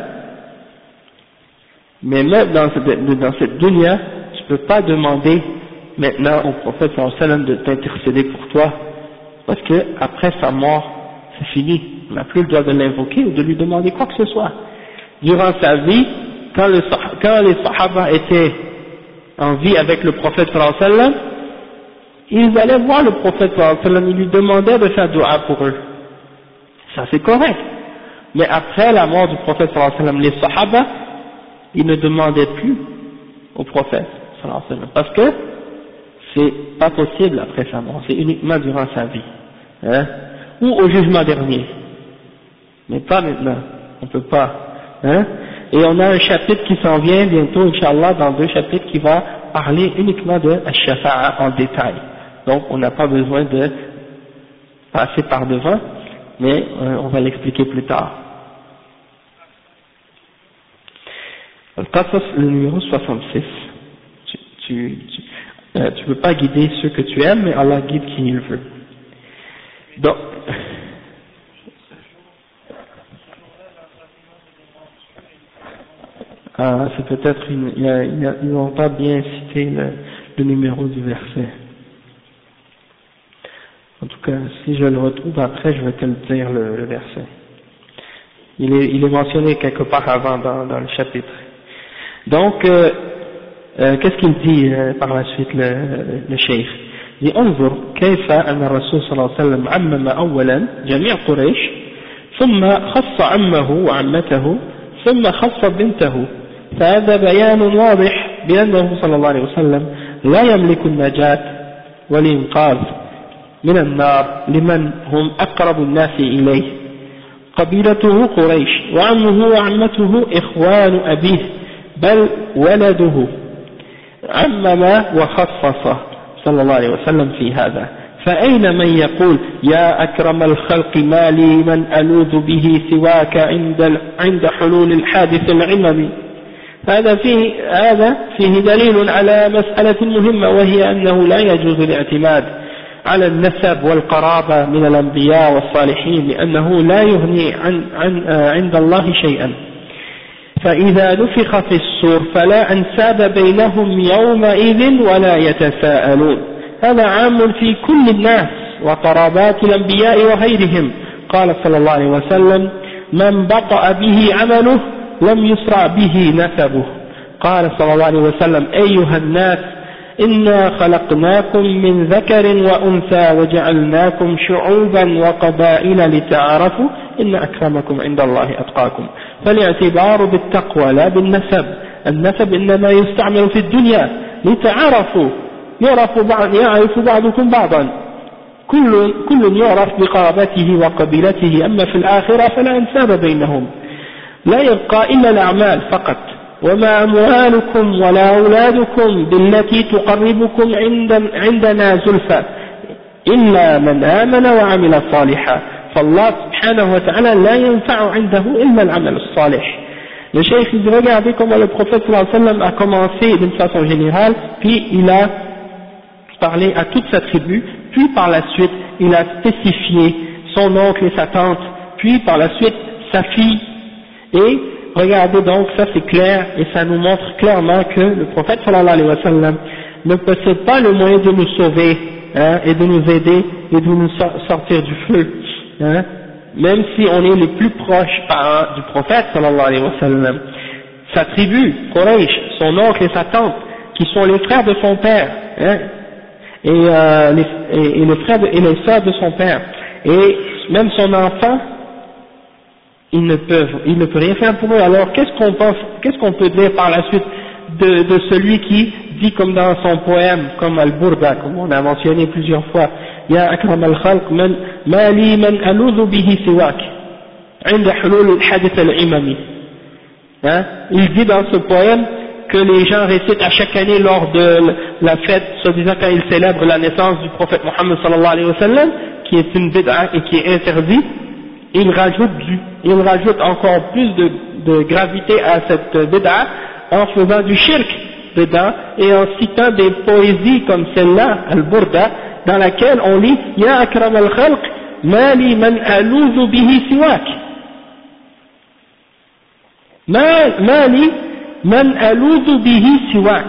Mais même dans cette dunya, tu ne peux pas demander maintenant au prophète sallallahu alayhi wa sallam de t'intercéder pour toi, parce que après sa mort, c'est fini. On n'a plus le droit de l'invoquer ou de lui demander quoi que ce soit. Durant sa vie, quand les Sahaba étaient en vie avec le prophète sallallahu alayhi wa sallam, ils allaient voir le prophète sallallahu alayhi wa sallam, ils lui demandaient de faire dua pour eux. Ça c'est correct. Mais après la mort du prophète sallallahu alayhi wa sallam, les sahaba, ils ne demandaient plus au prophète sallallahu alayhi wa sallam, parce que c'est pas possible après sa mort, c'est uniquement durant sa vie, hein, ou au jugement dernier, mais pas maintenant, on peut pas, hein. Et on a un chapitre qui s'en vient bientôt, Inch'Allah, dans 2 chapitres qui va parler uniquement de Ash-Shafa'a en détail. Donc on n'a pas besoin de passer par devant, mais on va l'expliquer plus tard. Al-Qasas, le numéro 66. Tu peux pas guider ceux que tu aimes, mais Allah guide qui il veut. Donc, c'est peut-être ils n'ont pas bien cité le numéro du verset. En tout cas, si je le retrouve après, je vais te le dire le verset. Il est mentionné quelque part avant dans le chapitre. Donc, qu'est-ce qu'il dit par la suite le cheikh? Il dit انظر كيف أن الرسول صلى الله عليه وسلم عمم أولا جميع قريش ثم خص عمه وعمته ثم خص بنته، فهذا بيان واضح بأنه صلى الله عليه وسلم لا يملك النجاة والإنقاذ من النار لمن هم أقرب الناس إليه، قبيلته قريش وعمه وعمته إخوان أبيه بل ولده، عمم وخصص صلى الله عليه وسلم في هذا. فأين من يقول يا أكرم الخلق ما لي من ألوذ به سواك عند حلول الحادث العممي. هذا فيه دليل على مسألة مهمة، وهي أنه لا يجوز الاعتماد على النسب والقرابة من الأنبياء والصالحين، لأنه لا يغني عند الله شيئا. فإذا نفخ في الصور فلا أنساب بينهم يومئذ ولا يتساءلون. هذا عام في كل الناس وقرابات الأنبياء وغيرهم. قال صلى الله عليه وسلم من بطأ به عمله لم يسرع به نسبه. قال صلى الله عليه وسلم أيها الناس إنا خلقناكم من ذكر وأنثى وجعلناكم شعوبا وقبائل لتعارفوا إن أكرمكم عند الله أتقاكم. فالاعتبار بالتقوى لا بالنسب. النسب إنما يستعمل في الدنيا لتعارفوا، يعرف بعضكم بعضا، كل يعرف بقرابته وقبيلته، أما في الآخرة فلا أنساب بينهم، لا يبقى إلا الأعمال فقط. وما أموالكم ولا أولادكم بالتي تقربكم عندنا زلفى إلا من آمن وعمل صالحا. فالله سبحانه وتعالى لا ينفع عنده إلا العمل الصالح. Le cheikh il dit regardez comment le prophète sallallahu alayhi wa sallam a commencé d'une façon générale, puis il a parlé à toute sa tribu, puis par la suite il a spécifié son oncle et sa tante, puis par la suite sa fille. Et regardez donc, ça c'est clair et ça nous montre clairement que le prophète sallallahu alayhi wa sallam ne possède pas le moyen de nous sauver, hein, et de nous aider et de nous sortir du feu, hein, même si on est les plus proches parents du prophète sallallahu alayhi wa sallam. Sa tribu, Quraysh, son oncle et sa tante, qui sont les frères de son père, hein, et les frères et les sœurs de son père, et même son enfant, il ne peut rien faire pour eux. Alors qu'est-ce qu'on peut dire par la suite de celui qui dit comme dans son poème, comme Al-Burda, comme on a mentionné plusieurs fois, Ya akram al-khalq ma li man aludhu bihi siwak inda hulul al-hadith al-imami. Il dit dans ce poème que les gens récitent à chaque année lors de la fête, soi-disant quand ils célèbrent la naissance du prophète Mohammed sallallahu alayhi wa sallam, qui est une bid'a et qui est interdit. Il rajoute encore plus de gravité à cette bid'a en faisant du shirk dedans et en citant des poésies comme celle-là, Al-Burda, dans laquelle on lit Ya akram al-khalq ma li man aludhu bihi siwak. Ma li man aludhu bihi siwak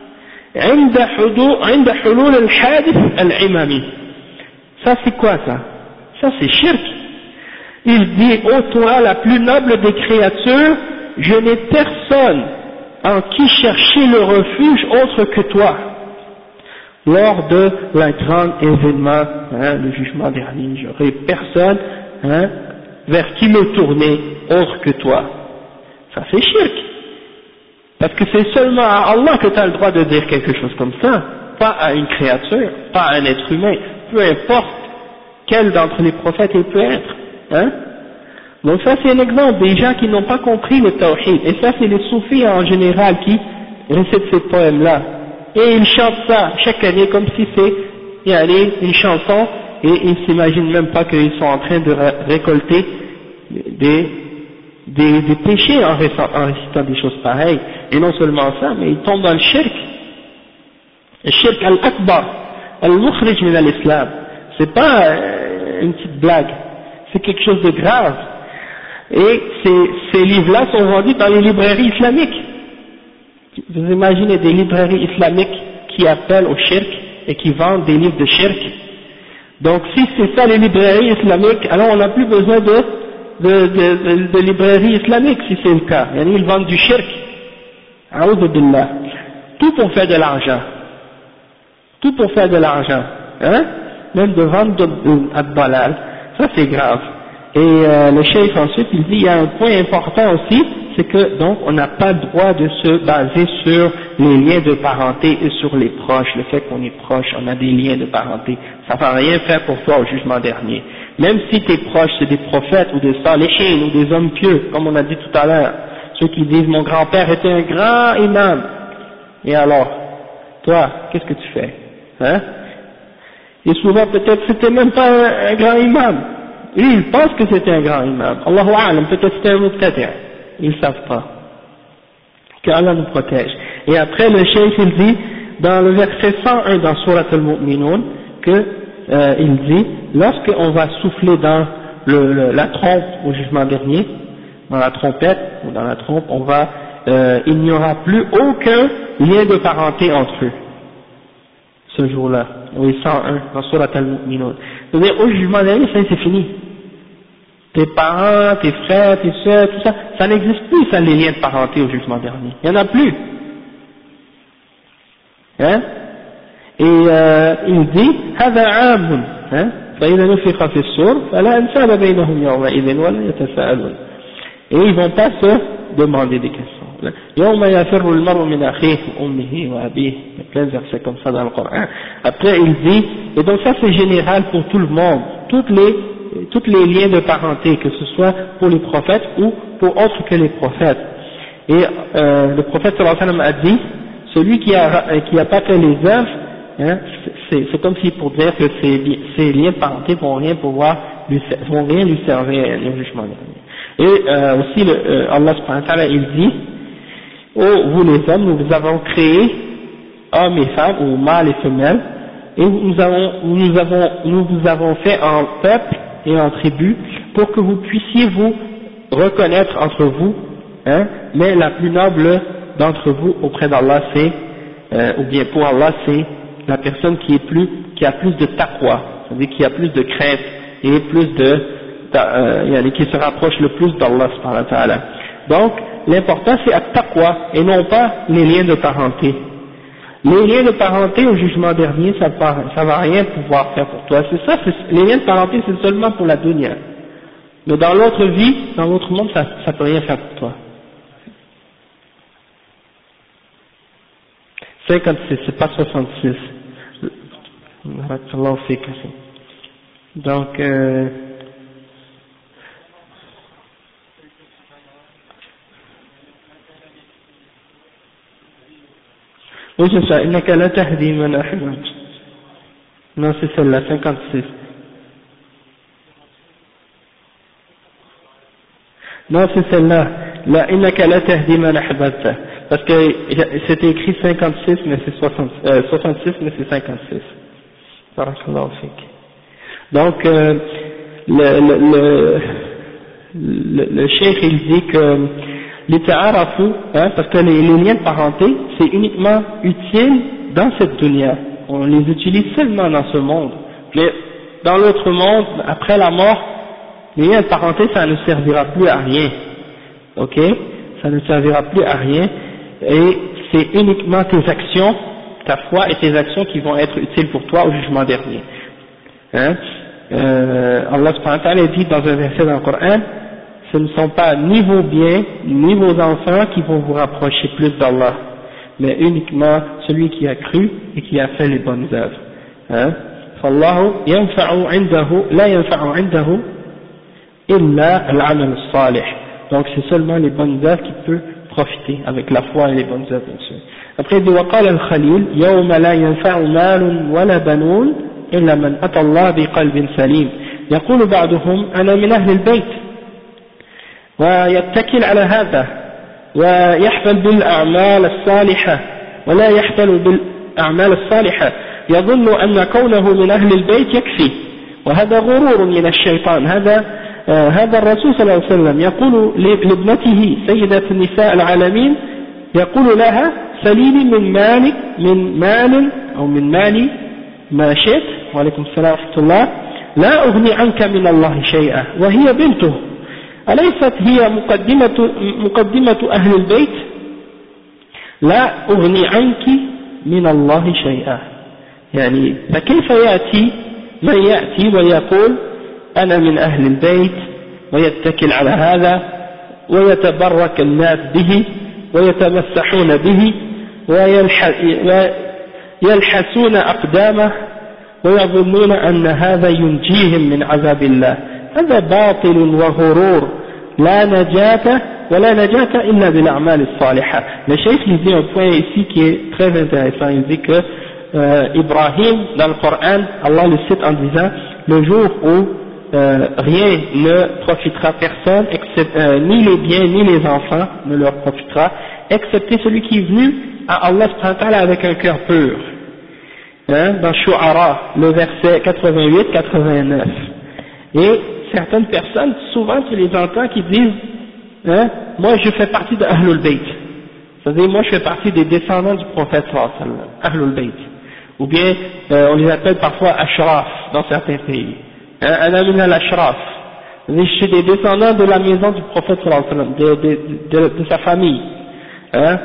عند حلول الحادث العمامي. Ça c'est quoi ça? Ça c'est shirk. Il dit, ô toi la plus noble des créatures, je n'ai personne en qui chercher le refuge autre que toi, lors de la grande événement, le jugement dernier. J'aurai personne vers qui me tourner autre que toi. Ça c'est shirk. Parce que c'est seulement à Allah que tu as le droit de dire quelque chose comme ça, pas à une créature, pas à un être humain, peu importe quel d'entre les prophètes il peut être. Hein? Donc ça c'est un exemple des gens qui n'ont pas compris le tawhid. Et ça c'est les soufis en général qui récitent ces poèmes-là. Et ils chantent ça chaque année comme si c'est une chanson, et ils ne s'imaginent même pas qu'ils sont en train de récolter des péchés en récitant des choses pareilles. Et non seulement ça, mais ils tombent dans le shirk. Le shirk al-akbar, al-mukhrij min al-islam. C'est pas une petite blague, c'est quelque chose de grave. Et ces livres-là sont vendus dans les librairies islamiques. Vous imaginez des librairies islamiques qui appellent au shirk et qui vendent des livres de shirk. Donc si c'est ça les librairies islamiques, alors on n'a plus besoin de librairies islamiques si c'est le cas. Ils vendent du shirk. A'udhu billah. Tout pour faire de l'argent. Tout pour faire de l'argent. Hein? Même de vendre ad-dalal. Ça c'est grave. Et le cheikh ensuite il dit il y a un point important aussi, c'est que donc on n'a pas le droit de se baser sur les liens de parenté et sur les proches, le fait qu'on est proche, on a des liens de parenté, ça ne va rien faire pour toi au jugement dernier. Même si tes proches c'est des prophètes ou des salihin ou des hommes pieux, comme on a dit tout à l'heure, ceux qui disent mon grand-père était un grand imam, et alors, toi, qu'est-ce que tu fais? Hein? Et souvent peut-être c'était même pas un grand imam. Lui, il pense que c'était un grand imam. Allahu a'lam, peut-être c'était un mubtadi'. Ils ne savent pas. Qu'Allah nous protège. Et après, le cheikh, il dit, dans le verset 101 dans Surat al-Mu'minun, il dit, lorsqu'on va souffler dans la trompe au jugement dernier, dans la trompette, ou dans la trompe, il n'y aura plus aucun lien de parenté entre eux. Ce jour-là. Oui, 101 dans Surat al-Mu'minun. C'est-à-dire, au jugement dernier, ça c'est fini. Tes parents, tes frères, tes soeurs, tout ça, ça n'existe plus, ça, les liens de parenté au jugement dernier. Il n'y en a plus. Hein? Et il dit, هذا عام, hein? فإذا نفخ في الصور فلا أنساب بينهم يومئذ ولا يتساءلون. Et ils vont pas se demander des questions. يوم يفر المرء من أخيه وأمه وأبيه. Il y a plein de versets comme ça dans le Coran. Après il dit, et donc ça c'est général pour tout le monde, toutes les liens de parenté, que ce soit pour les prophètes ou pour autres que les prophètes. Et le prophète sallallahu alayhi wa sallam a dit, celui qui a pas fait les œuvres, hein, c'est comme si pour dire que ces liens de parenté vont rien lui servir au jugement dernier. Et aussi Allah subhanahu wa ta'ala il dit, oh vous les hommes, nous vous avons créé hommes et femmes, ou mâles et femelles, et nous vous avons fait en peuple et en tribu pour que vous puissiez vous reconnaître entre vous, hein, mais la plus noble d'entre vous auprès d'Allah c'est, ou bien pour Allah c'est la personne qui a plus de taqwa, c'est-à-dire qui a plus de crainte et plus qui se rapproche le plus d'Allah subhanahu wa ta'ala. Donc l'important c'est at-taqwa et non pas les liens de parenté. Les liens de parenté au jugement dernier, ça va rien pouvoir faire pour toi. C'est ça, les liens de parenté c'est seulement pour la dunya. Mais dans l'autre vie, dans l'autre monde, ça peut rien faire pour toi. 56, c'est pas 66. Donc, oui c'est ça, innaka la tahdi man ahbabta. Non c'est celle-là, 56. Non c'est celle-là, la innaka la tahdi man ahbabta. Parce que c'était écrit 56 mais c'est 66 mais c'est 56. Barakallahu fik. Donc le cheikh il dit que les ta'arafu, hein, parce que les liens de parenté c'est uniquement utile dans cette dunya, on les utilise seulement dans ce monde, mais dans l'autre monde, après la mort, les liens de parenté ça ne servira plus à rien, ok, ça ne servira plus à rien, et c'est uniquement tes actions, ta foi et tes actions qui vont être utiles pour toi au jugement dernier, hein. Allah subhanahu wa ta'ala dit dans un verset dans le Coran, ce ne sont pas ni vos biens, ni vos enfants qui vont vous rapprocher plus d'Allah, mais uniquement celui qui a cru et qui a fait les bonnes œuvres. Hein? فالله ينفع عنده لا ينفع عنده إلا العمل الصالح. Donc c'est seulement les bonnes œuvres qui peuvent profiter avec la foi et les bonnes œuvres, bien sûr. Après il dit وقال الخليل يوم لا ينفع مال ولا بنون إلا من أتى الله بقلب سليم. يقول بعضهم أنا من أهل البيت ويتكل على هذا ويحفل بالأعمال الصالحة ولا يحفل بالأعمال الصالحة، يظن أن كونه من أهل البيت يكفي، وهذا غرور من الشيطان. هذا الرسول صلى الله عليه وسلم يقول لابنته سيدة النساء العالمين، يقول لها سليني من مال أو من مالي ما شئت، وعليكم السلام ورحمة الله، لا أغني عنك من الله شيئا، وهي بنته، أليست هي مقدمة أهل البيت؟ لا أغني عنك من الله شيئا. يعني فكيف يأتي من يأتي ويقول أنا من أهل البيت ويتكل على هذا ويتبرك الناس به ويتمسحون به ويلحسون أقدامه ويظنون أن هذا ينجيهم من عذاب الله. هذا باطل وغرور، لا نجاة ولا نجاة إلا بالأعمال الصالحة. Le cheikh il dit un point ici qui est très intéressant. Il dit que Ibrahim dans le Coran, Allah le cite en disant le jour où rien ne profitera personne, ni les biens ni les enfants ne leur profitera, excepté celui qui est venu à Allah subhanahu wa ta'ala avec un cœur pur. Hein, dans Shu'ara, le verset 88-89. Et certaines personnes, souvent tu les entends qui disent hein, moi je fais partie de Ahlul Bayt, c'est-à-dire moi je fais partie des descendants du prophète sallallahu alayhi wa sallam, Ahlul Bayt, ou bien on les appelle parfois Ashraf dans certains pays, Ana min al-Ashraf, je suis des descendants de la maison du prophète sallallahu alayhi wa sallam, de sa famille, hein,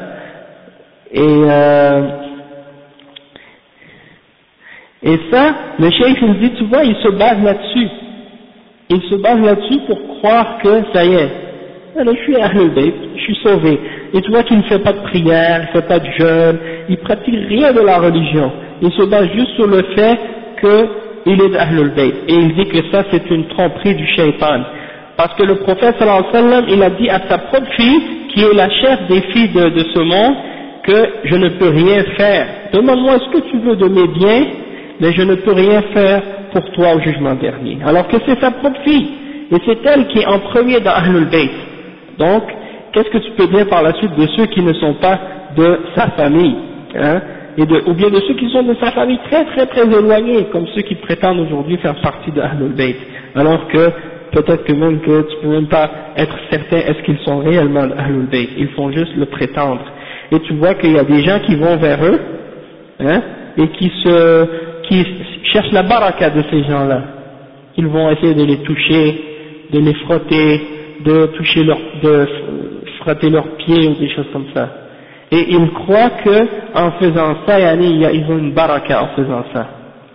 et ça, le cheikh il dit, tu vois, il se base là-dessus. Il se base là-dessus pour croire que ça y est, alors, je suis Ahlul Bayt, je suis sauvé. Et tu vois qu'il ne fait pas de prière, il ne fait pas de jeûne, il pratique rien de la religion. Il se base juste sur le fait qu'il est d'Ahlul Bayt. Et il dit que ça c'est une tromperie du shaitan. Parce que le prophète sallallahu alayhi wa sallam, il a dit à sa propre fille, qui est la chef des filles de ce monde, que je ne peux rien faire. Demande-moi ce que tu veux de mes biens, mais je ne peux rien faire pour toi au jugement dernier. Alors que c'est sa propre fille, et c'est elle qui est en premier dans Ahlul Bayt. Donc, qu'est-ce que tu peux dire par la suite de ceux qui ne sont pas de sa famille, hein, ou bien de ceux qui sont de sa famille très très très éloignés, comme ceux qui prétendent aujourd'hui faire partie de Ahlul Bayt, alors que peut-être que même que tu peux même pas être certain est-ce qu'ils sont réellement de Ahlul Bayt, ils font juste le prétendre. Et tu vois qu'il y a des gens qui vont vers eux, hein, et qui cherchent la baraka de ces gens-là. Ils vont essayer de les toucher, de les frotter, de frotter leurs pieds ou des choses comme ça. Et ils croient que en faisant ça, ils ont une baraka en faisant ça.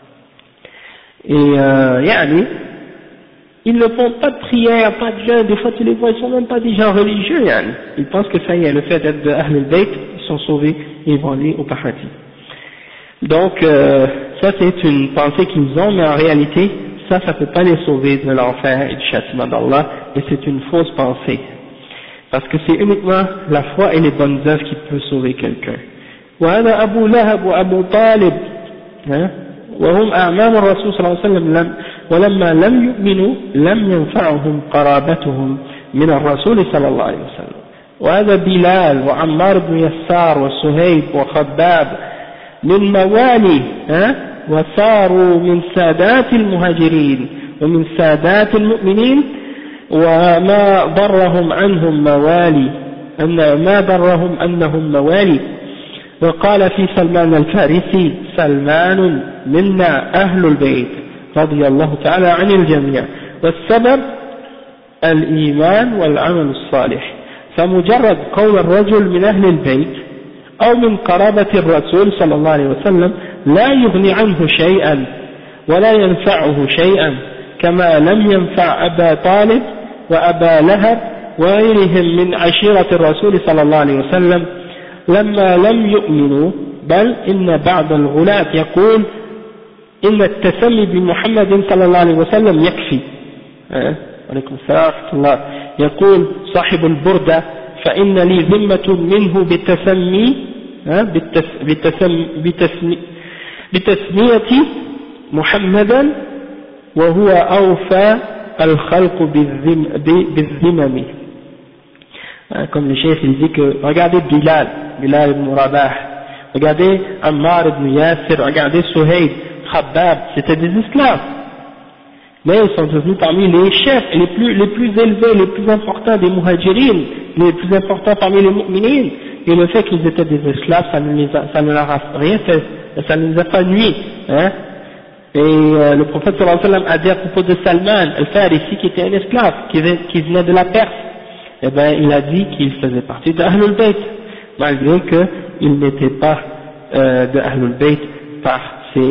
Et ils ne font pas de prière, pas de jeûne, des fois tu les vois, ils sont même pas des gens religieux, ils pensent que ça y est, le fait d'être de Ahlul Bayt, ils sont sauvés et ils vont aller au paradis. Donc ça c'est une pensée qu'ils ont, mais en réalité ça peut pas les sauver de l'enfer et du châtiment d'Allah, et c'est une fausse pensée, parce que c'est uniquement la foi et les bonnes œuvres qui peuvent sauver quelqu'un. وهذا أبو لهب وأبو طالب وهم أعمام الرسول صلى الله عليه وسلم ولما لم يؤمنوا لم ينفعهم قرابتهم من الرسول صلى الله عليه وسلم. وهذا بلال وعمار بن يسار وسهيب وخباب من موالي وصاروا من سادات المهاجرين ومن سادات المؤمنين، وما ضرهم عنهم موالي ما ضرهم أنهم موالي. وقال في سلمان الفارسي سلمان منا أهل البيت رضي الله تعالى عن الجميع، والسبب الإيمان والعمل الصالح. فمجرد قول الرجل من أهل البيت أو من قرابة الرسول صلى الله عليه وسلم لا يغني عنه شيئا ولا ينفعه شيئا، كما لم ينفع أبا طالب وأبا لهب وغيرهم من عشيرة الرسول صلى الله عليه وسلم لما لم يؤمنوا بل إن بعض الغلاة يقول إن التسمي بمحمد صلى الله عليه وسلم يكفي. عليكم السلام ورحمة الله. يقول صاحب البردة فإن لي ذمة منه بتسمية محمدا وهو أوفى الخلق بالذمم. Comme le chef il dit que regardez Bilal ibn Rabah, regardez Ammar ibn Yasir, regardez Suhayd, Khabbab, c'était des esclaves, mais ils sont devenus parmi les chefs les plus élevés, les plus importants des muhajirines, les plus importants parmi les mu'minines, et le fait qu'ils étaient des esclaves, ça ne leur a rien fait, ça ne les a pas nuit, hein. Et le prophète sallallahu alayhi wa sallam a dit à propos de Salman al-Farisi qui était un esclave, qui venait de la Perse, eh bien il a dit qu'il faisait partie de Ahlul Bayt, malgré qu'il n'était pas de Ahlul Bayt par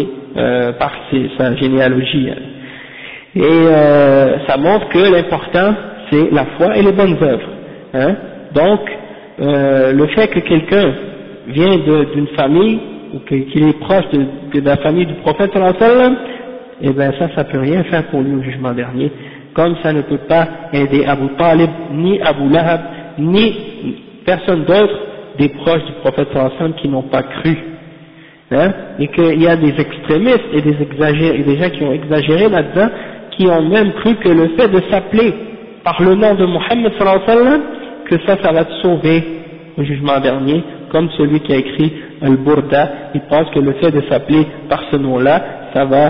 sa généalogie. Et ça montre que l'important c'est la foi et les bonnes œuvres, hein. Donc le fait que quelqu'un vient d'une famille ou qu'il est proche de la famille du prophète sallallahu alayhi wa sallam, eh bien ça peut rien faire pour lui au jugement dernier, comme ça ne peut pas aider Abu Talib, ni Abu Lahab, ni personne d'autre des proches du prophète sallallahu alayhi wa sallam qui n'ont pas cru, hein, et qu'il y a des extrémistes et des gens qui ont exagéré là-dedans, qui ont même cru que le fait de s'appeler par le nom de Mohammed sallallahu alayhi wa sallam, que ça va te sauver au jugement dernier, comme celui qui a écrit Al-Burda, il pense que le fait de s'appeler par ce nom-là, ça va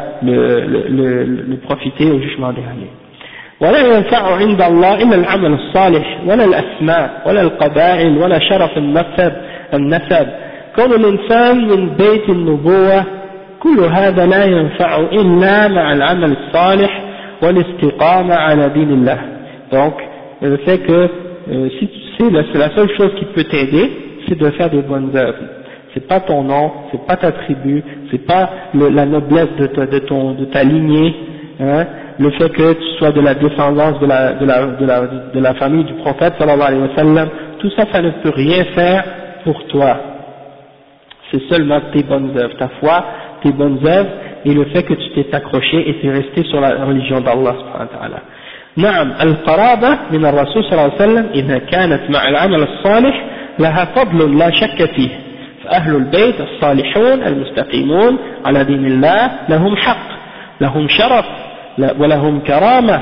le profiter au jugement dernier. ولا ينفع عند الله إلا العمل الصالح ولا الأسماء ولا القبائل ولا شرف النسب كون الإنسان من بيت النبوة كل هذا لا ينفع إلا مع العمل الصالح والاستقامة على دين الله. Donc le fait que c'est la seule chose qui peut t'aider, c'est de faire des bonnes œuvres. C'est pas ton nom, c'est pas ta tribu, c'est pas la noblesse de ta lignée, hein, le fait que tu sois de la descendance de la famille du prophète sallallahu alayhi wa sallam, tout ça, ça ne peut rien faire pour toi. C'est seulement tes bonnes œuvres, ta foi, tes bonnes œuvres et le fait que tu t'es accroché et t'es resté sur la religion d'Allah subhanahu wa ta'ala. نعم القرابة من الرسول صلى الله عليه وسلم إذا كانت مع العمل الصالح لها فضل لا شك فيه، فأهل البيت الصالحون المستقيمون على دين الله لهم حق، لهم شرف ولهم كرامة،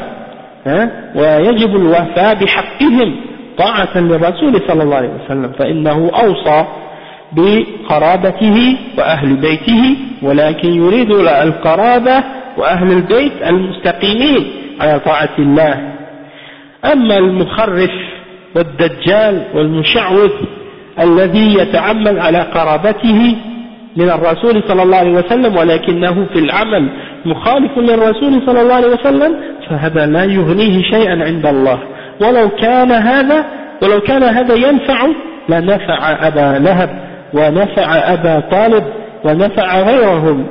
ويجب الوفاء بحقهم طاعة للرسول صلى الله عليه وسلم، فإنه أوصى بقرابته وأهل بيته، ولكن يريد القرابة وأهل البيت المستقيمين على طاعة الله. أما المخرف والدجال والمشعوذ الذي يتعمل على قرابته من الرسول صلى الله عليه وسلم ولكنه في العمل مخالف للرسول صلى الله عليه وسلم، فهذا لا يغنيه شيئا عند الله، ولو كان هذا ينفع لنفع أبا لهب ونفع أبا طالب ونفع غيرهم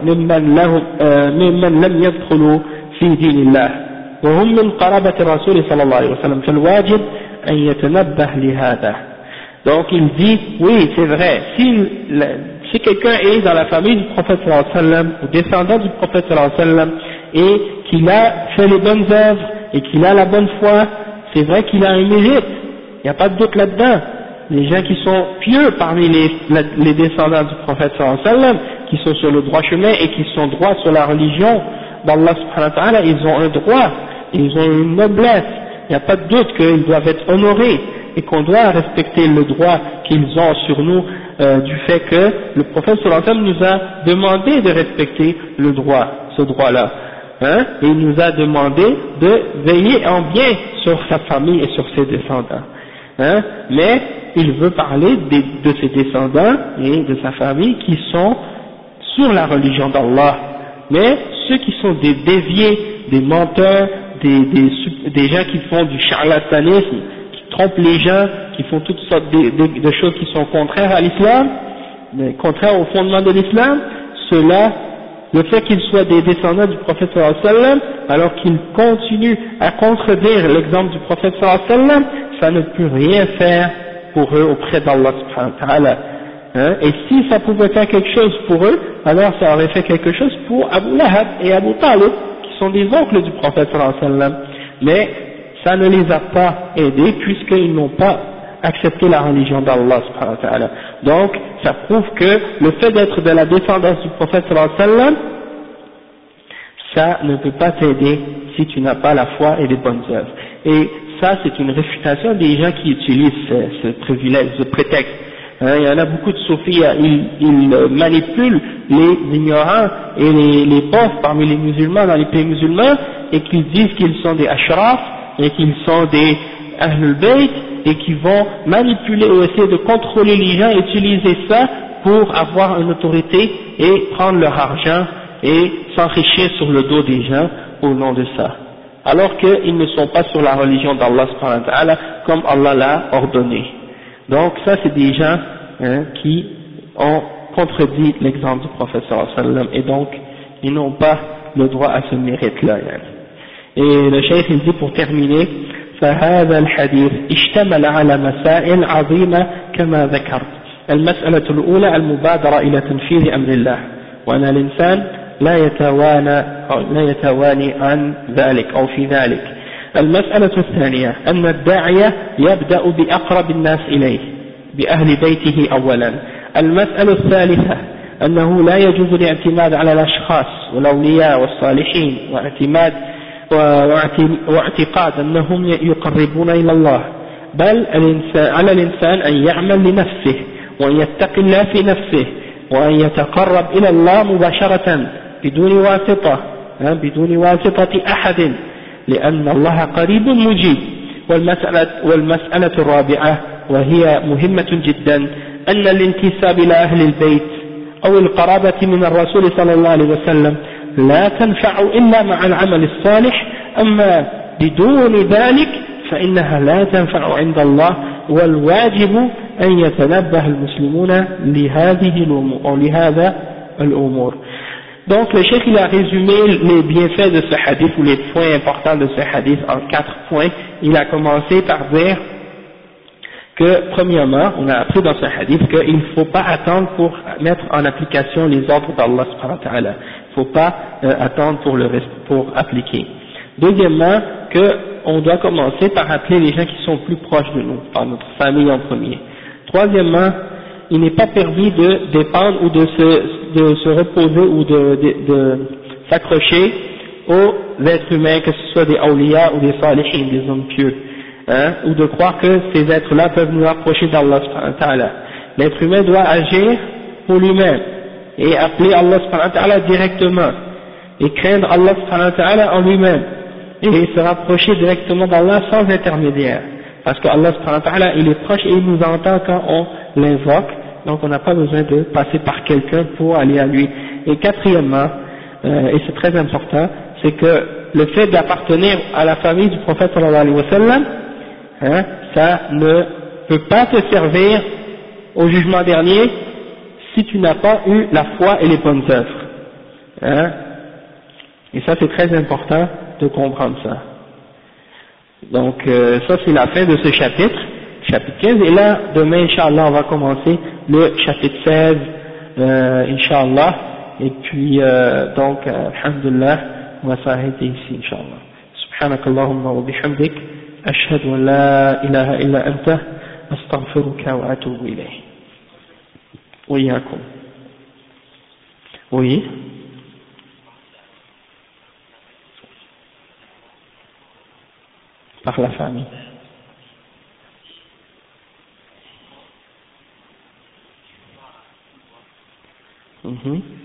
ممن لم يدخلوا في دين الله وهم من قرابة الرسول صلى الله عليه وسلم، فالواجب أن يتنبه لهذا. Donc il dit, oui c'est vrai, si quelqu'un est dans la famille du prophète sallallahu alayhi wa sallam, ou descendant du prophète sallallahu alayhi wa sallam, et qu'il a fait les bonnes œuvres, et qu'il a la bonne foi, c'est vrai qu'il a un mérite, il n'y a pas de doute là-dedans. Les gens qui sont pieux parmi les descendants du prophète sallallahu alayhi wa sallam, qui sont sur le droit chemin et qui sont droits sur la religion d'Allah subhanahu wa ta'ala, ils ont un droit, ils ont une noblesse, il n'y a pas de doute qu'ils doivent être honorés, et qu'on doit respecter le droit qu'ils ont sur nous, du fait que le prophète sallallahu alayhi wa sallam nous a demandé de respecter le droit, ce droit-là, hein, et il nous a demandé de veiller en bien sur sa famille et sur ses descendants, hein, mais il veut parler de ses descendants et de sa famille qui sont sur la religion d'Allah, mais ceux qui sont des déviés, des menteurs, des gens qui font du charlatanisme, trompent les gens, qui font toutes sortes de choses qui sont contraires à l'islam, contraires au fondement de l'islam, ceux-là, le fait qu'ils soient des descendants du prophète sallallahu alayhi wa sallam, alors qu'ils continuent à contredire l'exemple du prophète sallallahu alayhi wa sallam, ça ne peut rien faire pour eux auprès d'Allah subhanahu wa ta'ala. Hein? Et si ça pouvait faire quelque chose pour eux, alors ça aurait fait quelque chose pour Abu Lahab et Abu Talib, qui sont des oncles du prophète sallallahu alayhi wa sallam. Mais ça ne les a pas aidés puisqu'ils n'ont pas accepté la religion d'Allah subhanahu wa ta'ala. Donc ça prouve que le fait d'être de la descendance du prophète sallallahu alayhi wa sallam, ça ne peut pas t'aider si tu n'as pas la foi et les bonnes œuvres. Et ça c'est une réfutation des gens qui utilisent ce privilège, ce prétexte. Hein, il y en a beaucoup de soufis, ils manipulent les ignorants et les pauvres parmi les musulmans dans les pays musulmans et qu'ils disent qu'ils sont des ashraf et qu'ils sont des ahlul bayt et qui vont manipuler ou essayer de contrôler les gens et utiliser ça pour avoir une autorité et prendre leur argent et s'enrichir sur le dos des gens au nom de ça. Alors qu'ils ne sont pas sur la religion d'Allah subhanahu wa ta'ala comme Allah l'a ordonné. Donc ça c'est des gens qui ont contredit l'exemple du prophète sallallahu alayhi wa sallam et donc ils n'ont pas le droit à ce mérite-là. Et le cheikh il dit pour terminer, فهذا الحديث اشتمل على مسائل عظيمة كما ذكرت. المسألة الأولى المبادرة إلى تنفيذ أمر الله وأن الإنسان لا يتواني عن ذلك أو في ذلك. المسألة الثانية أن الداعية يبدأ بأقرب الناس إليه بأهل بيته أولا. المسألة الثالثة أنه لا يجوز الاعتماد على الأشخاص والأولياء والصالحين واعتقاد أنهم يقربون إلى الله، بل على الإنسان أن يعمل لنفسه وأن يتقي الله في نفسه وأن يتقرب إلى الله مباشرة بدون واسطة أحد لأن الله قريب مجيب. والمسألة الرابعة وهي مهمة جدا أن الانتساب إلى أهل البيت أو القرابة من الرسول صلى الله عليه وسلم لا تنفع إلا مع العمل الصالح، أما بدون ذلك فإنها لا تنفع عند الله، والواجب أن يتنبه المسلمون لهذا الأمور. Donc le cheikh il a résumé les bienfaits de ce hadith ou les points importants de ce hadith en 4 points. Il a commencé par dire que premièrement, on a appris dans ce hadith qu'il ne faut pas attendre pour mettre en application les ordres d'Allah subhanahu wa ta'ala. Il ne faut pas attendre pour appliquer. Deuxièmement, qu'on doit commencer par appeler les gens qui sont plus proches de nous, par notre famille en premier. Troisièmement, il n'est pas permis de dépendre ou de se reposer ou de s'accrocher aux êtres humains, que ce soit des awliya ou des salihin, des hommes pieux, ou de croire que ces êtres-là peuvent nous rapprocher d'Allah subhanahu wa ta'ala. L'être humain doit agir pour lui-même et appeler Allah subhanahu wa ta'ala directement et craindre Allah subhanahu wa ta'ala en lui-même et se rapprocher directement d'Allah sans intermédiaire, parce que Allah subhanahu wa ta'ala il est proche et il nous entend quand on l'invoque, donc on n'a pas besoin de passer par quelqu'un pour aller à lui. Et quatrièmement, et c'est très important, c'est que le fait d'appartenir à la famille du prophète sallallahu alayhi wa sallam, ça ne peut pas te servir au jugement dernier si tu n'as pas eu la foi et les bonnes œuvres. Et ça c'est très important de comprendre ça. Donc ça c'est la fin de ce chapitre 15, et là demain Inch'Allah on va commencer le chapitre 16 Inch'Allah, et puis donc alhamdulillah on va s'arrêter ici Inch'Allah. Subhanakallahumma wa bihamdik ashhadu an la ilaha illa anta astaghfiruka wa atubu ilayh. Oui, Yacoub. Oui. Par la famille. Mm-hmm.